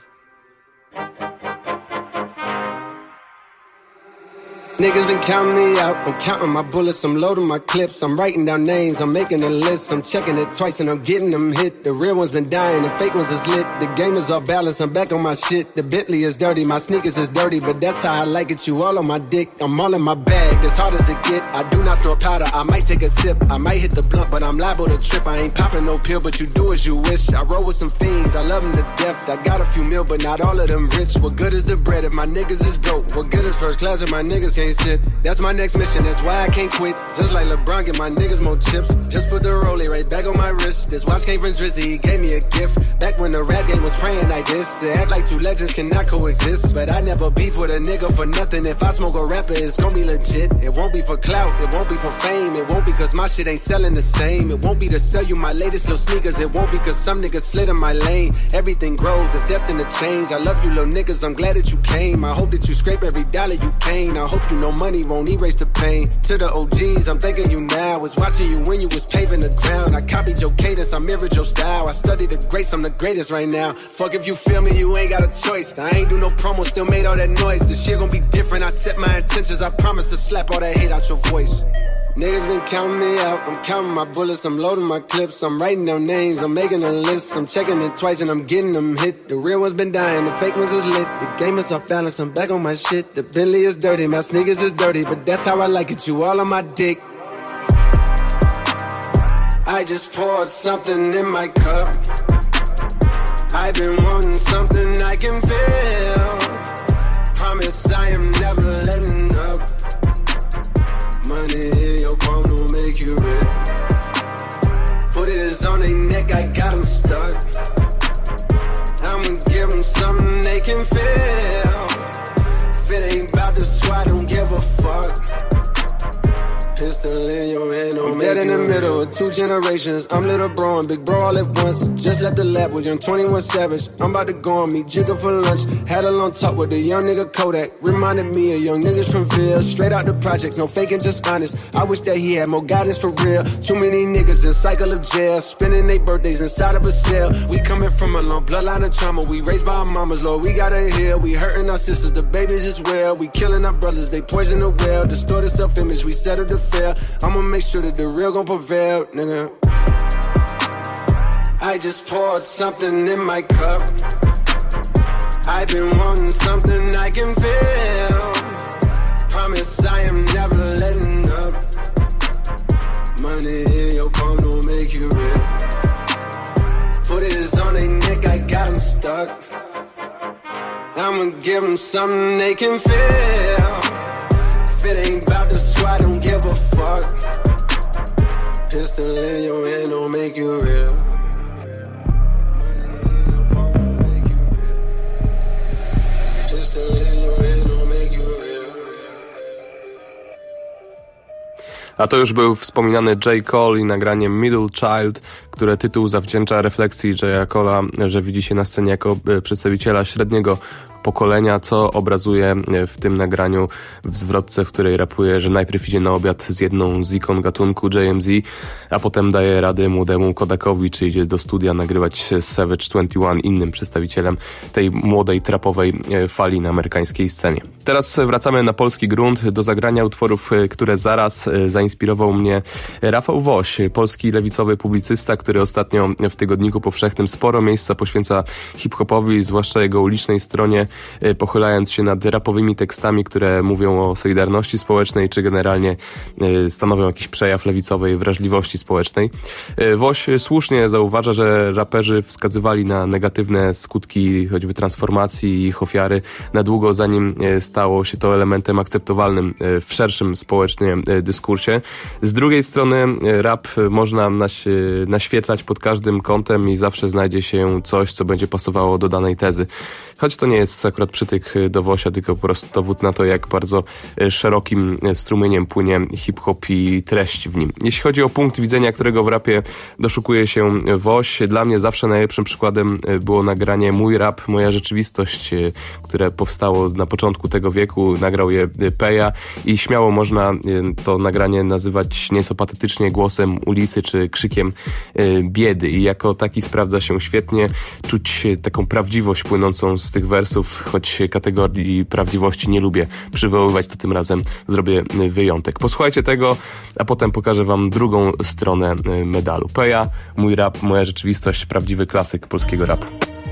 Niggas been counting me out, I'm counting my bullets, I'm loading my clips, I'm writing down names, I'm making a list, I'm checking it twice and I'm getting them hit. The real ones been dying, the fake ones is lit, the game is off balance, I'm back on my shit. The Bentley is dirty, my sneakers is dirty, but that's how I like it, you all on my dick, I'm all in my bag, as hard as it get. I do not snort powder, I might take a sip, I might hit the blunt, but I'm liable to trip. I ain't popping no pill, but you do as you wish. I roll with some fiends, I love them to death, I got a few mil, but not all of them rich. What good is the bread if my niggas is broke? What good is first class if my niggas can't sit? That's my next mission, that's why I can't quit. Just like LeBron, get my niggas more chips. Just put the rollie right back on my wrist. This watch came from Drizzy, he gave me a gift. Back when the rap game was praying like this. To act like two legends cannot coexist. But I never beef with a nigga for nothing. If I smoke a rapper, it's gon' be legit. It won't be for clout, it won't be for fame. It won't be cause my shit ain't selling the same. It won't be to sell you my latest little sneakers. It won't be cause some niggas slid in my lane. Everything grows, it's destined to change. I love you little niggas, I'm glad that you came. I hope that you scrape every dollar you came. I hope you know money won't erase the pain. To the O Gs, I'm thanking you now. Was watching you when you was paving the ground. I copied your cadence, I mirrored your style. I studied the greats, I'm the greatest right now. Fuck if you feel me, you ain't got a choice. I ain't do no promo, still made all that noise. The shit gon' be different, I set my intentions. I promise to slap all that hate out your voice. Niggas been counting me out, I'm counting my bullets, I'm loading my clips, I'm writing down names, I'm making a list, I'm checking it twice and I'm getting them hit. The real ones been dying, the fake ones is lit, the game is off balance, I'm back on my shit. The Bentley is dirty, my sneakers is dirty, but that's how I like it, you all on my dick. I just poured something in my cup, I've been wanting something I can feel. Promise I am never letting up. Money in your palm don't make you rich. Foot is on their neck, I got them stuck. I'ma give them something they can feel. If it ain't about the squad, don't give a fuck. Pistol in your hand, don't I'm dead in the middle of two generations. I'm little bro and big bro all at once. Just left the lab with young twenty-one Savage. I'm about to go on meet Jigga for lunch. Had a long talk with a young nigga Kodak. Reminded me of young niggas from Ville. Straight out the project, no faking, just honest. I wish that he had more guidance for real. Too many niggas in cycle of jail, spending their birthdays inside of a cell. We coming from a long bloodline of trauma. We raised by our mamas, Lord, we gotta heal. We hurting our sisters, the babies as well. We killing our brothers, they poison the well. Distorted self-image, we settle the fail. I'ma make sure that the real gon' prevail, nigga. I just poured something in my cup, I've been wanting something I can feel. Promise I am never letting up. Money in your palm don't make you real. Foot is on their neck, I got them stuck. I'ma give them something they can feel. If it ain't about the squad, don't give a fuck. Pistol in your hand don't make you real. Pistol in your hand don't make you real. A to już był wspominany J. Cole i nagranie Middle Child, które tytuł zawdzięcza refleksji J. Cole'a, że widzi się na scenie jako przedstawiciela średniego pokolenia, co obrazuje w tym nagraniu w zwrotce, w której rapuje, że najpierw idzie na obiad z jedną z ikon gatunku J M Z, a potem daje radę młodemu Kodakowi, czy idzie do studia nagrywać z Savage dwadzieścia jeden, innym przedstawicielem tej młodej trapowej fali na amerykańskiej scenie. Teraz wracamy na polski grunt do zagrania utworów, które zaraz zainspirował mnie Rafał Woś, polski lewicowy publicysta, który ostatnio w Tygodniku Powszechnym sporo miejsca poświęca hip-hopowi, zwłaszcza jego ulicznej stronie, pochylając się nad rapowymi tekstami, które mówią o solidarności społecznej, czy generalnie stanowią jakiś przejaw lewicowej wrażliwości społecznej. Woś słusznie zauważa, że raperzy wskazywali na negatywne skutki choćby transformacji i ich ofiary na długo, zanim stało się to elementem akceptowalnym w szerszym społecznie dyskursie. Z drugiej strony rap można naś- naświetlać pod każdym kątem i zawsze znajdzie się coś, co będzie pasowało do danej tezy. choć to nie jest akurat przytyk do Wosia, tylko po prostu dowód na to, jak bardzo szerokim strumieniem płynie hip-hop i treść w nim. Jeśli chodzi o punkt widzenia, którego w rapie doszukuje się Woś, dla mnie zawsze najlepszym przykładem było nagranie Mój rap, moja rzeczywistość, które powstało na początku tego wieku. Nagrał je Peja i śmiało można to nagranie nazywać nieco patetycznie głosem ulicy czy krzykiem biedy. I jako taki sprawdza się świetnie. Czuć taką prawdziwość płynącą z tych wersów, choć kategorii prawdziwości nie lubię przywoływać, to tym razem zrobię wyjątek. Posłuchajcie tego, a potem pokażę wam drugą stronę medalu. Peja, Mój rap, moja rzeczywistość, prawdziwy klasyk polskiego rapu.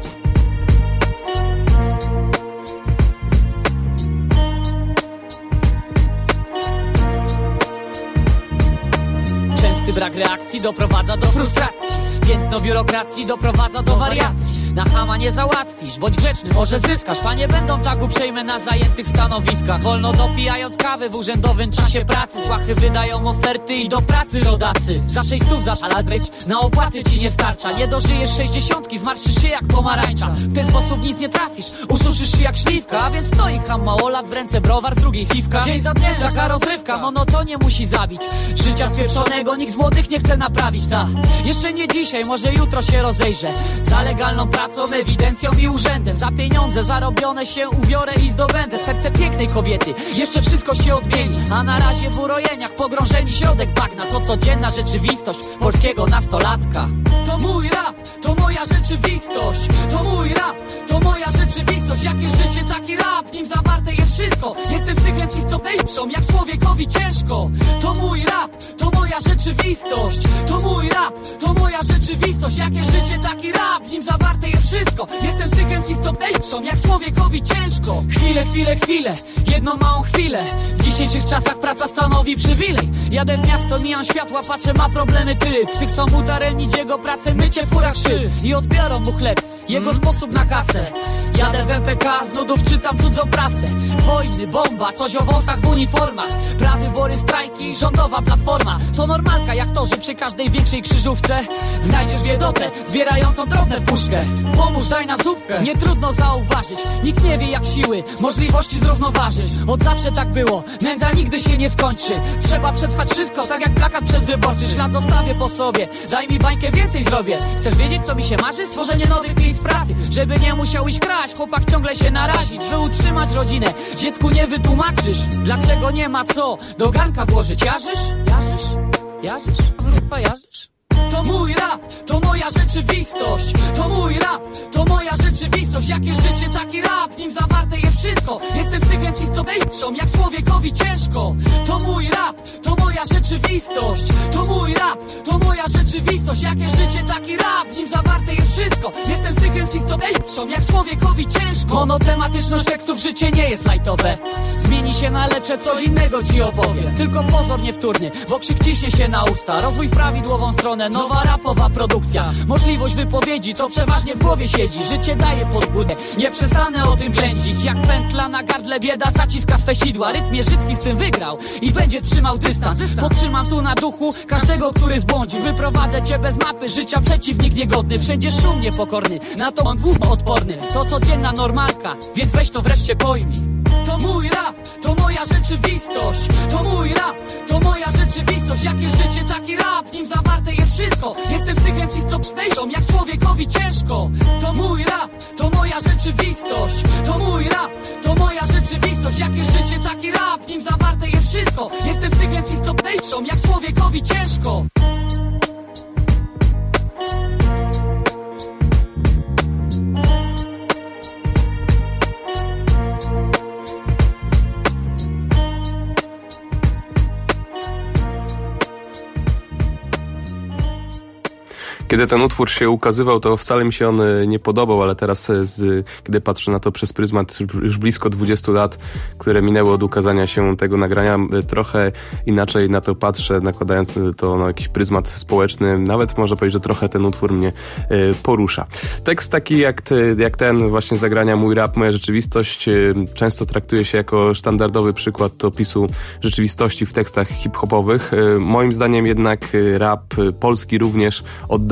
Częsty brak reakcji doprowadza do frustracji. Piętno biurokracji doprowadza do wariacji. Na chama nie załatwisz, bądź grzeczny, może zyskasz. Panie będą tak uprzejme na zajętych stanowiskach. Wolno dopijając kawy w urzędowym czasie pracy. Złachy wydają oferty i do pracy rodacy. Za sześć stów zaszalać, na opłaty ci nie starcza. Nie dożyjesz sześćdziesiątki, zmarszysz się jak pomarańcza. W ten sposób nic nie trafisz, ususzysz się jak śliwka. A więc stoi ham małolat, w ręce browar, w drugiej fifka. Dzień za dniem taka rozrywka, monotonię musi zabić. Życia spieprzonego nikt z młodych nie chce naprawić, ta. Jeszcze nie dzisiaj, może jutro się rozejrzę. Za legalną pracą, ewidencją i urzędem. Za pieniądze zarobione się ubiorę i zdobędę serce pięknej kobiety. Jeszcze wszystko się odmieni, a na razie w urojeniach pogrążeni środek bagna. To codzienna rzeczywistość polskiego nastolatka. To mój rap, to moja rzeczywistość. To mój rap, to moja rzeczywistość. Jakie życie, taki rap, w nim zawarte jest wszystko. Jestem cyklem z istotniejszą, jak człowiekowi ciężko. To mój rap, to moja rzeczywistość. To mój rap, to moja rzeczywistość. Jakie życie, taki rap, w nim zawarte jest wszystko. Jestem cyklem z istotniejszą, jak człowiekowi ciężko. Chwilę, chwilę, chwilę, jedną małą chwilę. W dzisiejszych czasach praca stanowi przywilej. Jadę w miasto, mijam światła, patrzę, ma problemy ty. Psy chcą udaremnić jego pracę, mycie w furach szyb. I odbiorą mu chleb, jego sposób na kasę. Jadę w M P K, z nudów czytam cudzą prasę. Wojny, bomba, coś o wąsach w uniformach. Prawybory, strajki, rządowa platforma. To normalka jak to, że przy każdej większej krzyżówce znajdziesz biedotę, zbierającą drobne w puszkę. Pomóż, daj na zupkę, nie trudno zauważyć. Nikt nie wie jak siły, możliwości zrównoważyć. Od zawsze tak było, nędza nigdy się nie skończy. Trzeba przetrwać wszystko, tak jak plakat przedwyborczy. Ślad zostawię po sobie, daj mi bańkę, więcej zrobię. Chcesz wiedzieć co mi się marzy? Stworzenie nowych miejsc pracy. Żeby nie musiał iść kraść, chłopak ciągle się narazić. By utrzymać rodzinę, dziecku nie wytłumaczysz. Dlaczego nie ma co do garnka włożyć? Jarzysz? Jarzysz? Jarzysz? Wróżba jarzysz? To mój rap, to moja rzeczywistość. To mój rap, to moja rzeczywistość. Jakie życie, taki rap, w nim zawarte jest wszystko. Jestem cyklem z istotniejszą, jak człowiekowi ciężko. To mój rap, to moja rzeczywistość. To mój rap, to moja rzeczywistość. Jakie życie, taki rap, w nim zawarte jest wszystko. Jestem cyklem z istotniejszą, jak człowiekowi ciężko. Monotematyczność tekstów, życie nie jest lajtowe. Zmieni się na lepsze, coś innego ci opowiem. Tylko pozor niewtórny, bo krzyk ciśnie się na usta. Rozwój w prawidłową stronę, nowa rapowa produkcja. Możliwość wypowiedzi, to przeważnie w głowie siedzi. Życie daje podbudę, nie przestanę o tym ględzić. Jak pętla na gardle, bieda zaciska swe sidła. Rytm Mierzycki z tym wygrał i będzie trzymał dystans. Podtrzymam tu na duchu każdego, który zbłądził. Wyprowadzę cię bez mapy życia, przeciwnik niegodny. Wszędzie szum niepokorny, na to on główno odporny. To codzienna normalka, więc weź to wreszcie pojmij. To mój rap, to moja rzeczywistość. To mój rap, to moja rzeczywistość. Jakie życie, taki rap, w nim zawarte jest wszystko. Jestem cyklem z istotniejszą, jak człowiekowi ciężko. To mój rap, to moja rzeczywistość. To mój rap, to moja rzeczywistość. Jakie życie, taki rap, w nim zawarte jest wszystko. Jestem cyklem z istotniejszą, jak człowiekowi ciężko. Kiedy ten utwór się ukazywał, to wcale mi się on nie podobał, ale teraz, z, kiedy patrzę na to przez pryzmat już blisko dwudziestu lat, które minęły od ukazania się tego nagrania, trochę inaczej na to patrzę, nakładając to na jakiś pryzmat społeczny. Nawet można powiedzieć, że trochę ten utwór mnie y, porusza. Tekst taki jak, ty, jak ten właśnie zagrania Mój rap, moja rzeczywistość y, często traktuje się jako sztandardowy przykład opisu rzeczywistości w tekstach hip-hopowych. Y, moim zdaniem jednak rap polski również od dawna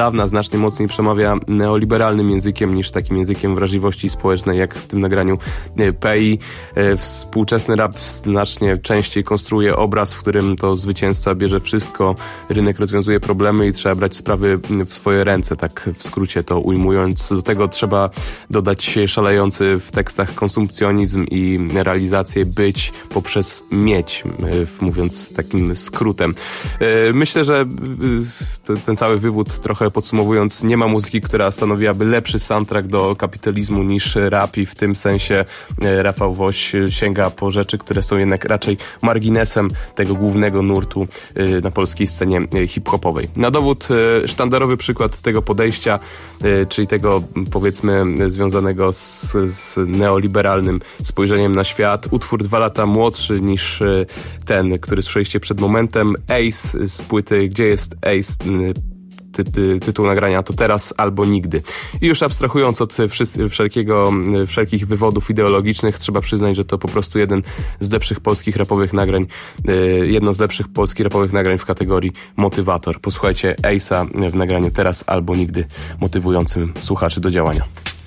dawna znacznie mocniej przemawia neoliberalnym językiem niż takim językiem wrażliwości społecznej, jak w tym nagraniu Pei. Współczesny rap znacznie częściej konstruuje obraz, w którym to zwycięzca bierze wszystko, rynek rozwiązuje problemy i trzeba brać sprawy w swoje ręce, tak w skrócie to ujmując. Do tego trzeba dodać szalejący w tekstach konsumpcjonizm i realizację być poprzez mieć, mówiąc takim skrótem. Myślę, że ten cały wywód, trochę podsumowując, nie ma muzyki, która stanowiłaby lepszy soundtrack do kapitalizmu niż rap i w tym sensie Rafał Woś sięga po rzeczy, które są jednak raczej marginesem tego głównego nurtu na polskiej scenie hip-hopowej. Na dowód sztandarowy przykład tego podejścia, czyli tego, powiedzmy, związanego z, z neoliberalnym spojrzeniem na świat. Utwór dwa lata młodszy niż ten, który słyszeliście przed momentem. Ace z płyty Gdzie jest Ace? Ty, ty, tytuł nagrania to Teraz albo Nigdy. I już abstrahując od wszys- wszelkiego, wszelkich wywodów ideologicznych, trzeba przyznać, że to po prostu jeden z lepszych polskich rapowych nagrań, jedno z lepszych polskich rapowych nagrań w kategorii motywator. Posłuchajcie Ace'a w nagraniu Teraz albo Nigdy, motywującym słuchaczy do działania.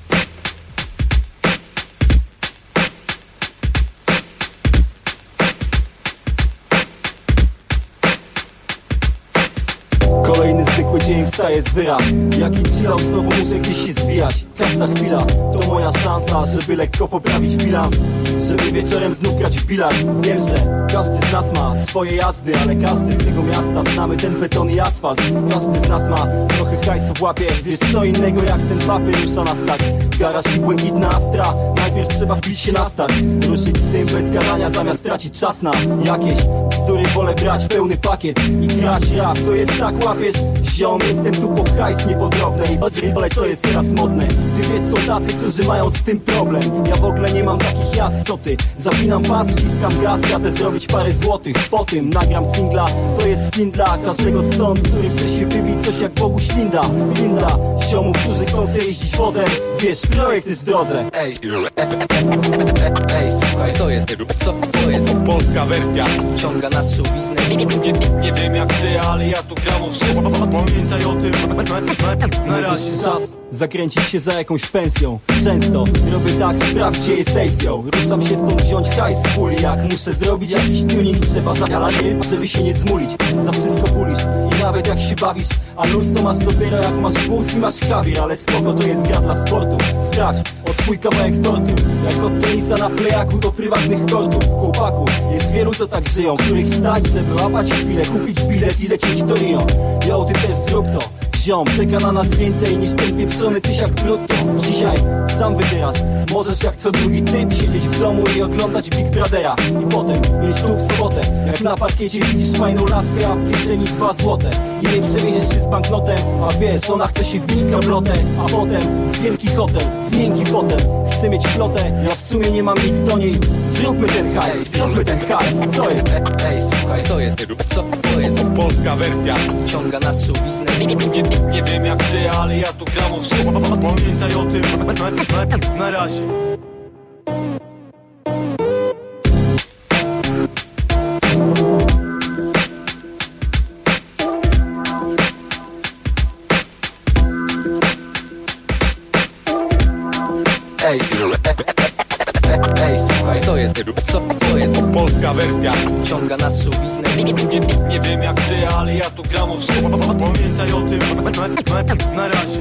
Kolejny zwykły dzień wstaje z wyra. Jaki chillał, znowu muszę gdzieś się zwijać. Każda chwila to moja szansa, żeby lekko poprawić bilans, żeby wieczorem znów grać w bilar. Wiem, że każdy z nas ma swoje jazdy, ale każdy z tego miasta znamy ten beton i asfalt. Każdy z nas ma trochę hajsu w łapie. Wiesz co innego jak ten papier rusza na start. Garaż i błękitna Astra. Najpierw trzeba wbić się na start, ruszyć z tym bez gadania, zamiast tracić czas na jakieś bzdury. Wolę brać pełny pakiet i grać rap. To jest tak, łapiesz? Ziom, jestem tu po hajs niepodrobny. Ale co jest teraz modne? Ty wiesz, są tacy, którzy mają z tym problem. Ja w ogóle nie mam takich jazd, co ty. Zapinam pas, wciskam gaz, jadę zrobić parę złotych. Po tym nagram singla, to jest film dla każdego stąd, który chce się wybić coś jak Bogu ślinda. Film dla ziomów, którzy chcą sobie jeździć wozem. Wiesz, projekt jest w drodze. Ej, ej, słuchaj, co jest? Co, co jest? Polska wersja Ciąga nas show biznes. Nie, nie, nie wiem jak ty, ale ja tu gram o wszystko. Pamiętaj o tym, na, na razie. Czas zakręcić się za jakąś pensją. Często robię tak, sprawdź gdzie jest Ace, yo. Ruszam się stąd wziąć hajs z puli. Jak muszę zrobić jakiś tuning, trzeba zagalać, żeby się nie zmulić. Za wszystko bulisz i nawet jak się bawisz, a luz to masz dopiero jak masz wóz i masz klawier. Ale spoko, to jest gra dla sportu. Sprawdź, o twój kawałek tortu. Jak od tenisa na plejaku do prywatnych kortów. Chłopaku, jest wielu co tak żyją, których stać, żeby łapać chwilę, kupić bilet i lecieć do Rio. Yo, ty też zrób to. Ziom, czeka na nas więcej niż ten pieprzony tysiak brutto. Dzisiaj sam wybierasz. Możesz jak co drugi typ siedzieć w domu i oglądać Big Brothera. I potem mieć tu w sobotę, jak na parkiecie widzisz fajną laskę, a w kieszeni dwa złote. I nie przewieziesz się z banknotem, a wiesz, ona chce się wbić w gablotę. A potem w wielki hotel, w miękki fotel. Chce mieć flotę, ja w sumie nie mam nic do niej. Zróbmy ten hajs, zróbmy ten hajs. Co jest? Ej, słuchaj, co jest? Co, co jest? Polska wersja Ciąga nas show biznes. Nie, nie, nie wiem jak ty, ale ja tu gram o wszystko. Pamiętaj o tym, na, na, na razie. Ej, ej, słuchaj, co jest? Co, co jest? Polska wersja Ciąga nas show biznes. Nie, nie, nie wiem jak ty, ale ja tu gram o wszystko. Pamiętaj o tym, na, na, na razie.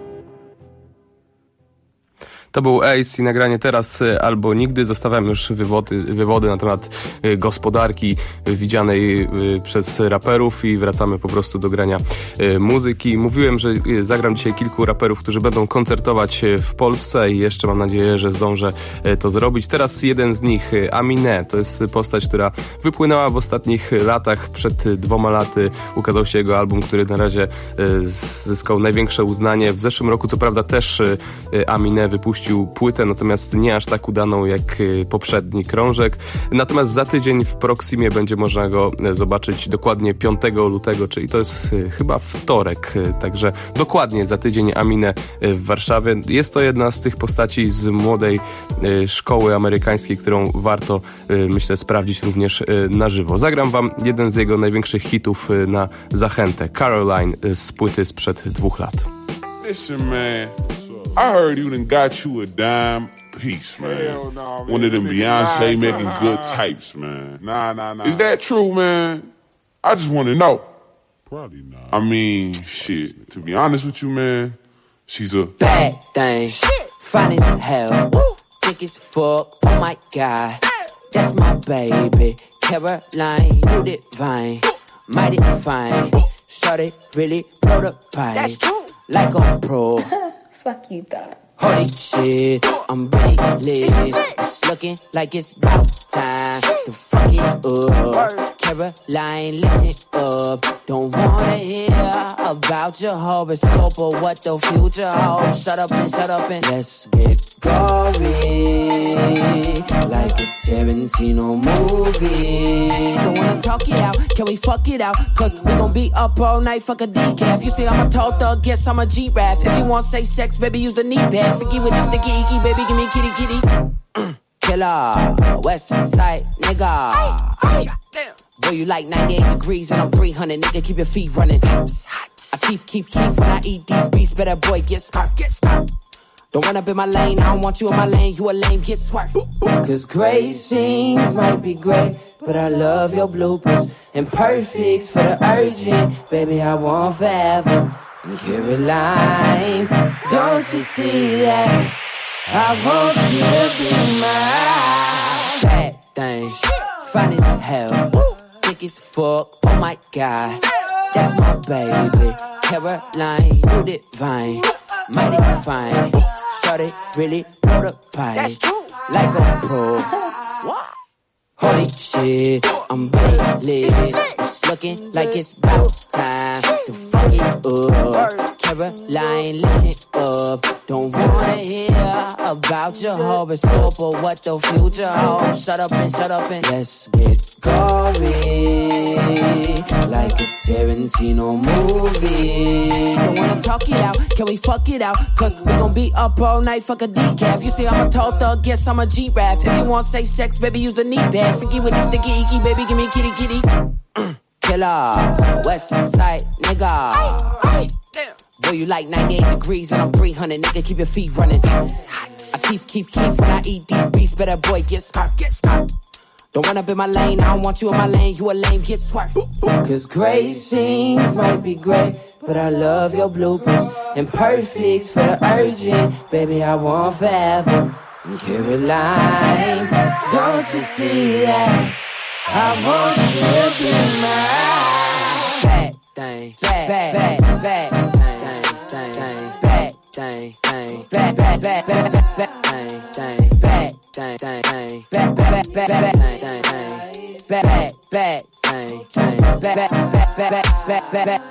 To był Ace i nagranie Teraz albo Nigdy. Zostawiam już wywody, wywody na temat gospodarki widzianej przez raperów i wracamy po prostu do grania muzyki. Mówiłem, że zagram dzisiaj kilku raperów, którzy będą koncertować w Polsce i jeszcze mam nadzieję, że zdążę to zrobić. Teraz jeden z nich, Aminé. To jest postać, która wypłynęła w ostatnich latach. Przed dwoma laty ukazał się jego album, który na razie zyskał największe uznanie. W zeszłym roku co prawda też Aminé wypuścił wypuścił płytę, natomiast nie aż tak udaną jak poprzedni krążek. Natomiast za tydzień w Proximie będzie można go zobaczyć dokładnie piątego lutego, czyli to jest chyba wtorek, także dokładnie za tydzień Aminé w Warszawie. Jest to jedna z tych postaci z młodej szkoły amerykańskiej, którą warto, myślę, sprawdzić również na żywo. Zagram wam jeden z jego największych hitów na zachętę. Caroline z płyty sprzed dwóch lat. Listen, man, I heard you done got you a dime piece, man. Hell no, man. One of them Beyonce making good types, man. Nah, nah, nah. Is that true, man? I just want to know. Probably not. I mean, shit, to be honest with you, man, she's a bad thing. Fine as hell. Thick as fuck. Oh my God. That's my baby. Caroline, you divine. Mighty fine. Shorty really blow the pipe. That's true. Like a pro. Fuck you thought. Holy shit, I'm really lit. It's looking like it's about time to fuck it up. Caroline, listen up. Don't wanna hear about your horoscope or what the future holds. Shut up and shut up and let's get gory, like a Tarantino movie. Don't wanna talk it out, can we fuck it out? Cause we gon' be up all night, fuck a decaf. You say I'm a tall thug, guess I'm a G-Rap. If you want safe sex, baby, use the knee pad. Freaky with the sticky icky, baby, give me kitty kitty. Mm. Killer, west side nigga. Ay, boy, you like ninety-eight degrees and I'm three hundred, nigga, keep your feet running. I keep, keep, keep when I eat these beats, better boy, get smart, get smart. Don't run up in my lane, I don't want you in my lane, you a lame, get smart. Cause great scenes might be great, but I love your bloopers. And perfects for the urgent, baby, I want forever. Caroline, don't you see that? I want you to be mine. Bad thing, fine as hell, thick as fuck, oh my God. That's my baby, Caroline, you divine, mighty fine. Shorty really blow the pipe, like a pro. Holy shit, I'm really lit. It's looking like it's about time to fuck it up. Caroline, listen up. Don't wanna hear about your horoscope or what the future holds. Shut up and shut up and let's get gory, like a Tarantino movie. Don't wanna talk it out, can we fuck it out? Cause we gon' be up all night, fuck a decaf. You say I'm a tall thug, guess I'm a G-Rap. If you want safe sex, baby, use the knee pad. Freaky with the sticky icky, baby, give me kitty kitty. Mm. Killer, west side nigga. Ay, boy, you like ninety-eight degrees and I'm three hundred, nigga, keep your feet running. I keep, keep, keep when I eat these beats, better boy, get smart, get smart. Don't run up in my lane, I don't want you in my lane, you a lame, get smart. Cause great scenes might be great, but I love your bloopers. And perfects for the urgent, baby, I want forever. Caroline, don't you see that? I want you to be mine. Bad thing, bad, bad, bad, bad thing, bad thing, bad, bad, bad, bad, bad thing, bad thing, bad, bad, bad, bad, bad thing, bad, bad thing, bad, bad, bad, bad, bad, bad.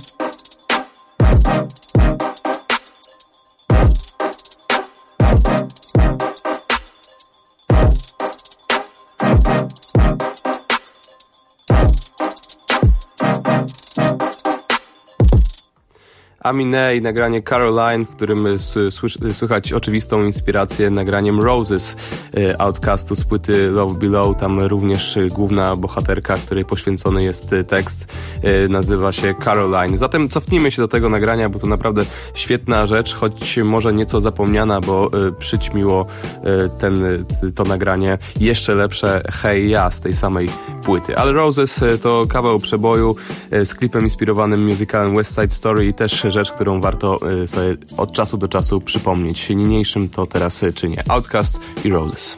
Aminé i nagranie Caroline, w którym słychać oczywistą inspirację nagraniem Roses Outcastu z płyty Love Below. Tam również główna bohaterka, której poświęcony jest tekst, nazywa się Caroline. Zatem cofnijmy się do tego nagrania, bo to naprawdę świetna rzecz, choć może nieco zapomniana, bo przyćmiło ten, to nagranie jeszcze lepsze Hey Ja z tej samej płyty. Ale Roses to kawał przeboju z klipem inspirowanym musicalem West Side Story i też rzecz, którą warto sobie od czasu do czasu przypomnieć. Niniejszym to teraz czynię. Outcast i Roses.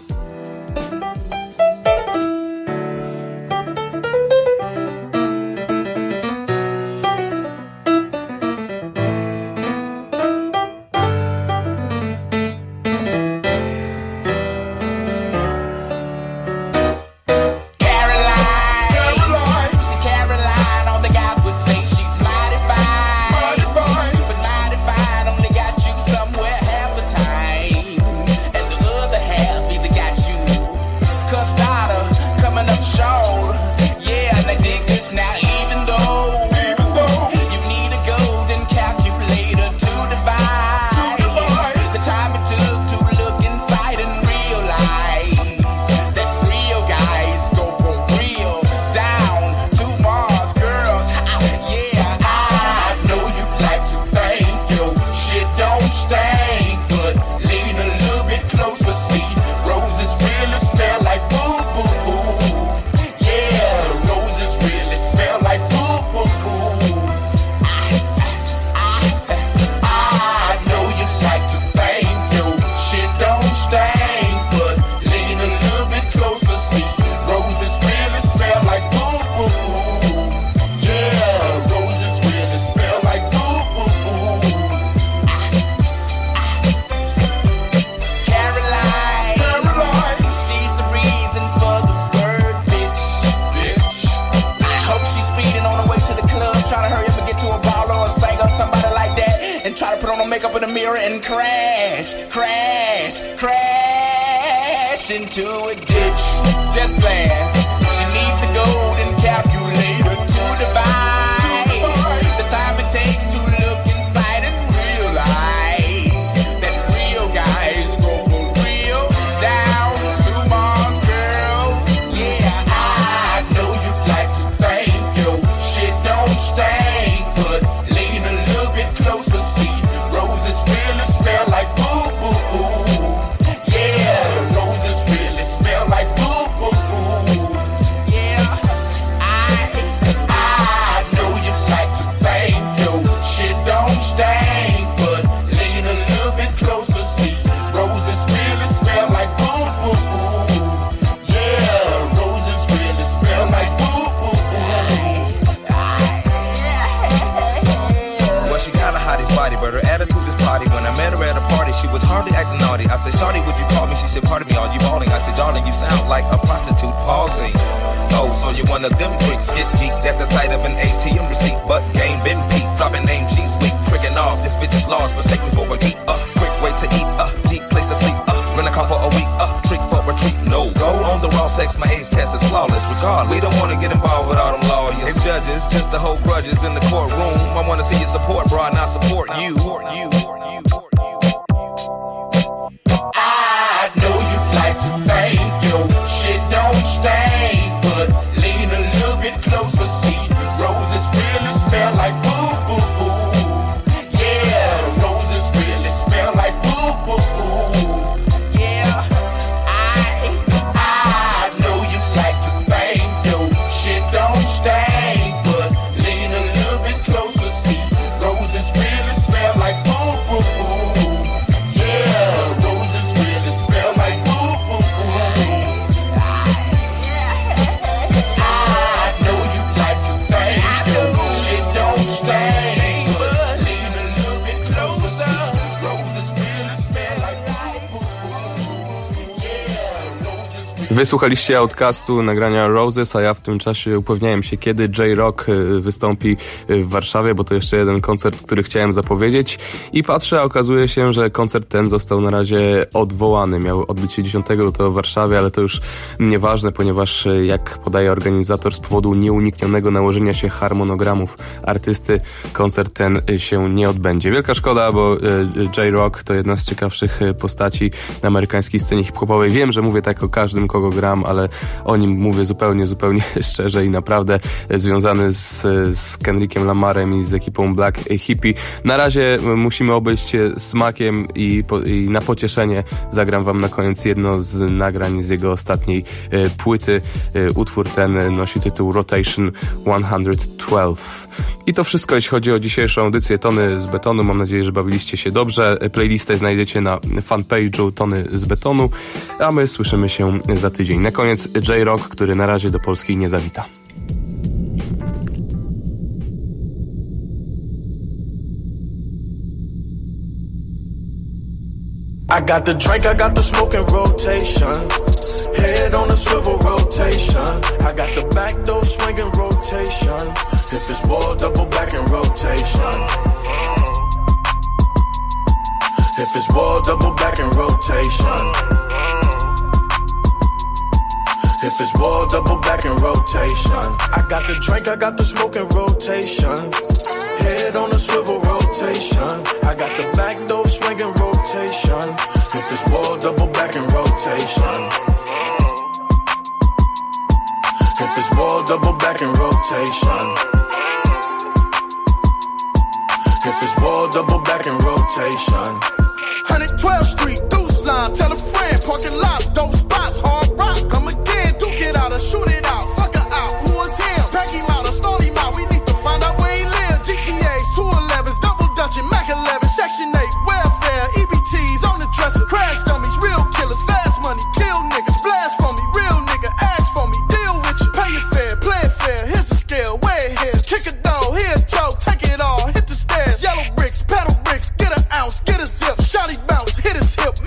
Time. makeup in the mirror and crash, crash, crash into a ditch. Just glad she needs a golden calculator to divide the time it takes to look inside and realize that real guys go for real down to Mars, girl. Yeah, I know you'd like to think your shit don't stink, but lean a little bit closer, see roses really smell like boo boo boo. Yeah, roses really smell like boo boo boo. Yeah, I I know you like to think your shit don't stink, but lean a little bit closer, see roses really smell like boo boo boo. Yeah, roses really smell like boo boo boo. Well, she got a hottie's body, but her attitude is potty. When I met her at a party, she was hardly acting naughty. I said, Shawty, would you call me? She said, pardon me, are you balling? I said, darling, you sound like a prostitute pausing. Oh, so you're one of them freaks, get geeked at the sight of an A T M receipt, but game been peaked, dropping names, she's weak, tricking off, this bitch is lost, mistake me for a geek, uh, quick way to eat, uh, deep place to sleep, uh, rent a car for a week, uh, trick for retreat, no, go on the raw sex, my age test is flawless, regardless, we don't wanna get involved with all them lawyers and judges, just to hold grudges in the courtroom, I wanna see you support, bro, and I support you, you, you. I know you like to think your shit don't stink, but lean a little bit closer, see roses really smell like boo boo boo. Yeah, roses really smell like boo boo boo. Yeah, I I know you like to think your shit don't stink, but lean a little bit closer, see roses really smell like boo boo boo. Yeah, roses really smell like boo boo boo. I know you like to think your shit don't stink, but lean a little bit closer, see roses really smell like boo boo. Yeah, roses. Wysłuchaliście outcastu nagrania Roses, a ja w tym czasie upewniałem się, kiedy J-Rock wystąpi w Warszawie, bo to jeszcze jeden koncert, który chciałem zapowiedzieć. I patrzę, a okazuje się, że koncert ten został na razie odwołany. Miał odbyć się dziesiątego lutego w Warszawie, ale to już nieważne, ponieważ jak podaje organizator, z powodu nieuniknionego nałożenia się harmonogramów artysty, koncert ten się nie odbędzie. Wielka szkoda, bo J-Rock to jedna z ciekawszych postaci na amerykańskiej scenie hip-hopowej. Wiem, że mówię tak o każdym, kogo gram, ale o nim mówię zupełnie, zupełnie szczerze i naprawdę związany z, z Kendrickiem Lamarem i z ekipą Black Hippie. Na razie musimy obejść się smakiem i, po, i na pocieszenie zagram wam na koniec jedno z nagrań z jego ostatniej e, płyty. E, utwór ten nosi tytuł Rotation sto dwanaście. I to wszystko, jeśli chodzi o dzisiejszą audycję Tony z Betonu. Mam nadzieję, że bawiliście się dobrze. Playlistę znajdziecie na fanpage'u Tony z Betonu, a my słyszymy się za tydzień. Na koniec J-Rock, który na razie do Polski nie zawita. I got the drink, I got the smoking rotation. Head on a swivel rotation. I got the back door swinging rotation. If it's war, double back in rotation. If it's war, double back in rotation. If it's war, double back in rotation. I got the drink, I got the smoking rotation. Head on a swivel rotation. I got the back door swinging rotation. If it's war, double back in rotation. If it's war, double back in rotation. If it's war, double back in rotation. one twelfth Street, Deuce Line, tell a friend, parking lots, dope spots, hard rock, come again, duke it out or shoot it out, fuck her out, who was him, pack him out or stall him out, we need to find out where he live, G T As, two elevens, double dutching, Mac eleven, Section eight, welfare, E B Ts on the dresser, crash dummies, real killers, fast money, kill niggas, blast for me, real nigga, ask for me, deal with you, pay your fare, play it fair, here's a scale, way ahead, kick a dog, here a joke, take it all, hit the stairs, yellow bricks, pedal bricks, get an ounce, get a zip, shotty bounce, hit his hip,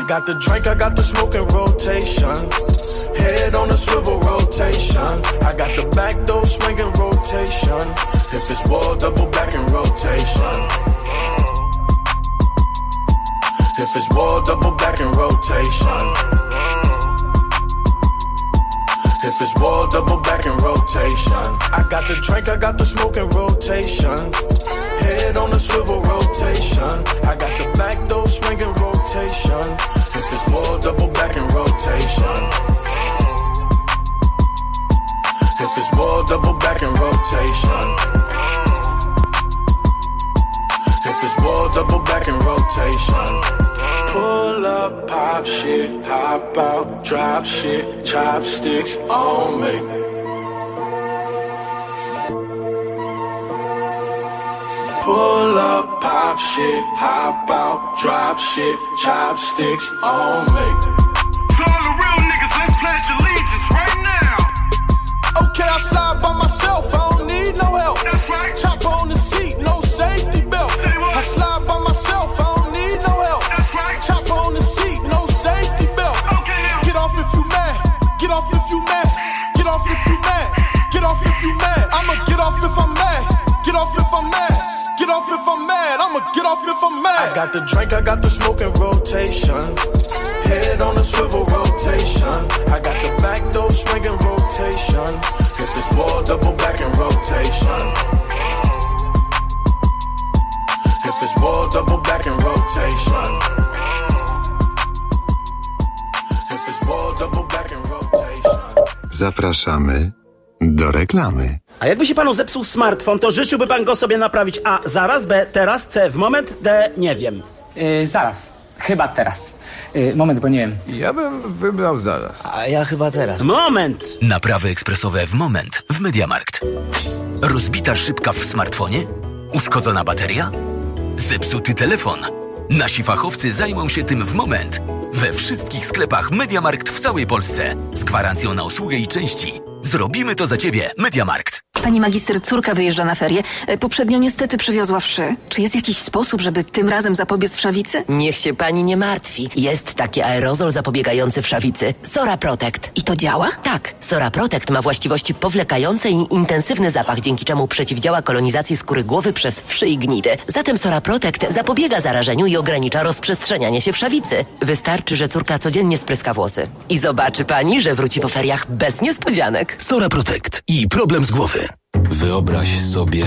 got the drink, I got the smoke in rotation. Head on a swivel rotation. I got the back door swinging rotation. If it's war, double back in rotation. If it's war, double back in rotation. If it's war, double back in rotation. I got the drink, I got the smoke in rotation. Head on a swivel rotation. I got the back door swinging rotation. If it's war, double back in rotation. If it's war, double back in rotation. If it's war, double back in rotation. Pull up, pop shit, hop out, drop shit, chopsticks on me. Pull up, pop shit, hop out, drop shit, chopsticks on me. To all the real niggas, let's pledge allegiance right now. Okay, I slide by myself, I don't need no help. That's right. Chop on the seat, no safety belt. I slide by myself, I don't need no help. That's right. Chop on the seat, no safety belt. Okay, now. Get off if you mad, get off if you mad, get off if you mad, get off if you mad. I'ma get off if I'm mad, get off if I'm mad, get off if I'm mad, I'ma get off if I'm mad. I got the drink, I got the smoke in rotation. Head on a swivel rotation. I got the back door swinging rotation. If it's war, double back in rotation. If it's war, double back in rotation. If it's war, double back in rotation. Zapraszamy do reklamy. A jakby się panu zepsuł smartfon, to życzyłby pan go sobie naprawić A zaraz, B teraz, C w moment, D nie wiem. Yy, zaraz. Chyba teraz. Yy, moment, bo nie wiem. Ja bym wybrał zaraz. A ja chyba teraz. Moment! Naprawy ekspresowe w moment w Mediamarkt. Rozbita szybka w smartfonie? Uszkodzona bateria? Zepsuty telefon? Nasi fachowcy zajmą się tym w moment. We wszystkich sklepach Mediamarkt w całej Polsce. Z gwarancją na usługę i części. Zrobimy to za ciebie. Mediamarkt. Pani magister, córka wyjeżdża na ferie. Poprzednio niestety przywiozła wszy. Czy jest jakiś sposób, żeby tym razem zapobiec wszawicy? Niech się pani nie martwi. Jest taki aerozol zapobiegający wszawicy. Sora Protect. I to działa? Tak. Sora Protect ma właściwości powlekające i intensywny zapach, dzięki czemu przeciwdziała kolonizacji skóry głowy przez wszy i gnidy. Zatem Sora Protect zapobiega zarażeniu i ogranicza rozprzestrzenianie się wszawicy. Wystarczy, że córka codziennie spryska włosy. I zobaczy pani, że wróci po feriach bez niespodzianek. Sora Protect i problem z głowy. Wyobraź sobie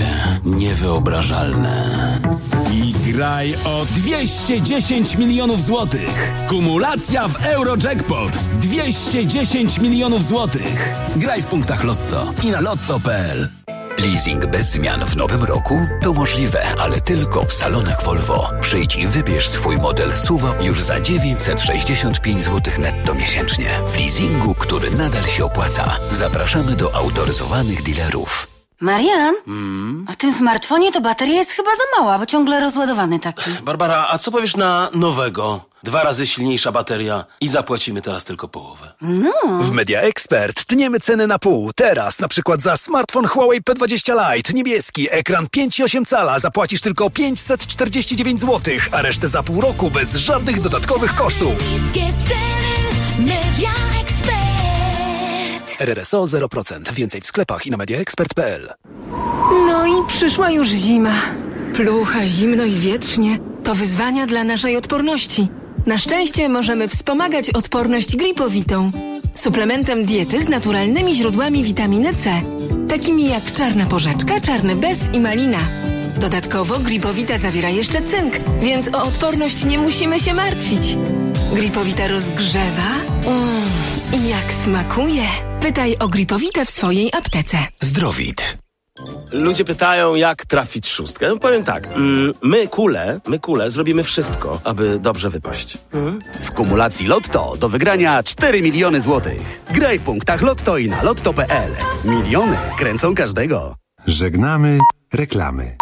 niewyobrażalne. I graj o dwieście dziesięć milionów złotych. Kumulacja w Eurojackpot. dwieście dziesięć milionów złotych. Graj w punktach Lotto i na lotto kropka p l. Leasing bez zmian w nowym roku? To możliwe, ale tylko w salonach Volvo. Przyjdź i wybierz swój model S U V już za dziewięćset sześćdziesiąt pięć złotych netto miesięcznie. W leasingu, który nadal się opłaca. Zapraszamy do autoryzowanych dealerów. Marian, Mm. a w tym smartfonie to bateria jest chyba za mała, bo ciągle rozładowany taki. Barbara, a co powiesz na nowego? Dwa razy silniejsza bateria i zapłacimy teraz tylko połowę. No. W Media Expert tniemy ceny na pół. Teraz na przykład za smartfon Huawei P dwadzieścia Lite niebieski, ekran pięć i osiem cala zapłacisz tylko pięćset czterdzieści dziewięć złotych, a resztę za pół roku bez żadnych dodatkowych kosztów. Niskie ceny, Media Expert. R R S O zero procent. Więcej w sklepach i na media expert kropka p l. No i przyszła już zima. Plucha, zimno i wietrznie. To wyzwania dla naszej odporności. Na szczęście możemy wspomagać odporność gripowitą. Suplementem diety z naturalnymi źródłami witaminy C. Takimi jak czarna porzeczka, czarny bez i malina. Dodatkowo gripowita zawiera jeszcze cynk, więc o odporność nie musimy się martwić. Gripowita rozgrzewa. Mmm, i jak smakuje. Pytaj o gripowitę w swojej aptece. Zdrowit. Ludzie pytają, jak trafić szóstkę. No powiem tak, mm, my kule, my kule zrobimy wszystko, aby dobrze wypaść. Mhm. W kumulacji Lotto do wygrania cztery miliony złotych. Graj w punktach Lotto i na lotto kropka p l. Miliony kręcą każdego. Żegnamy reklamy.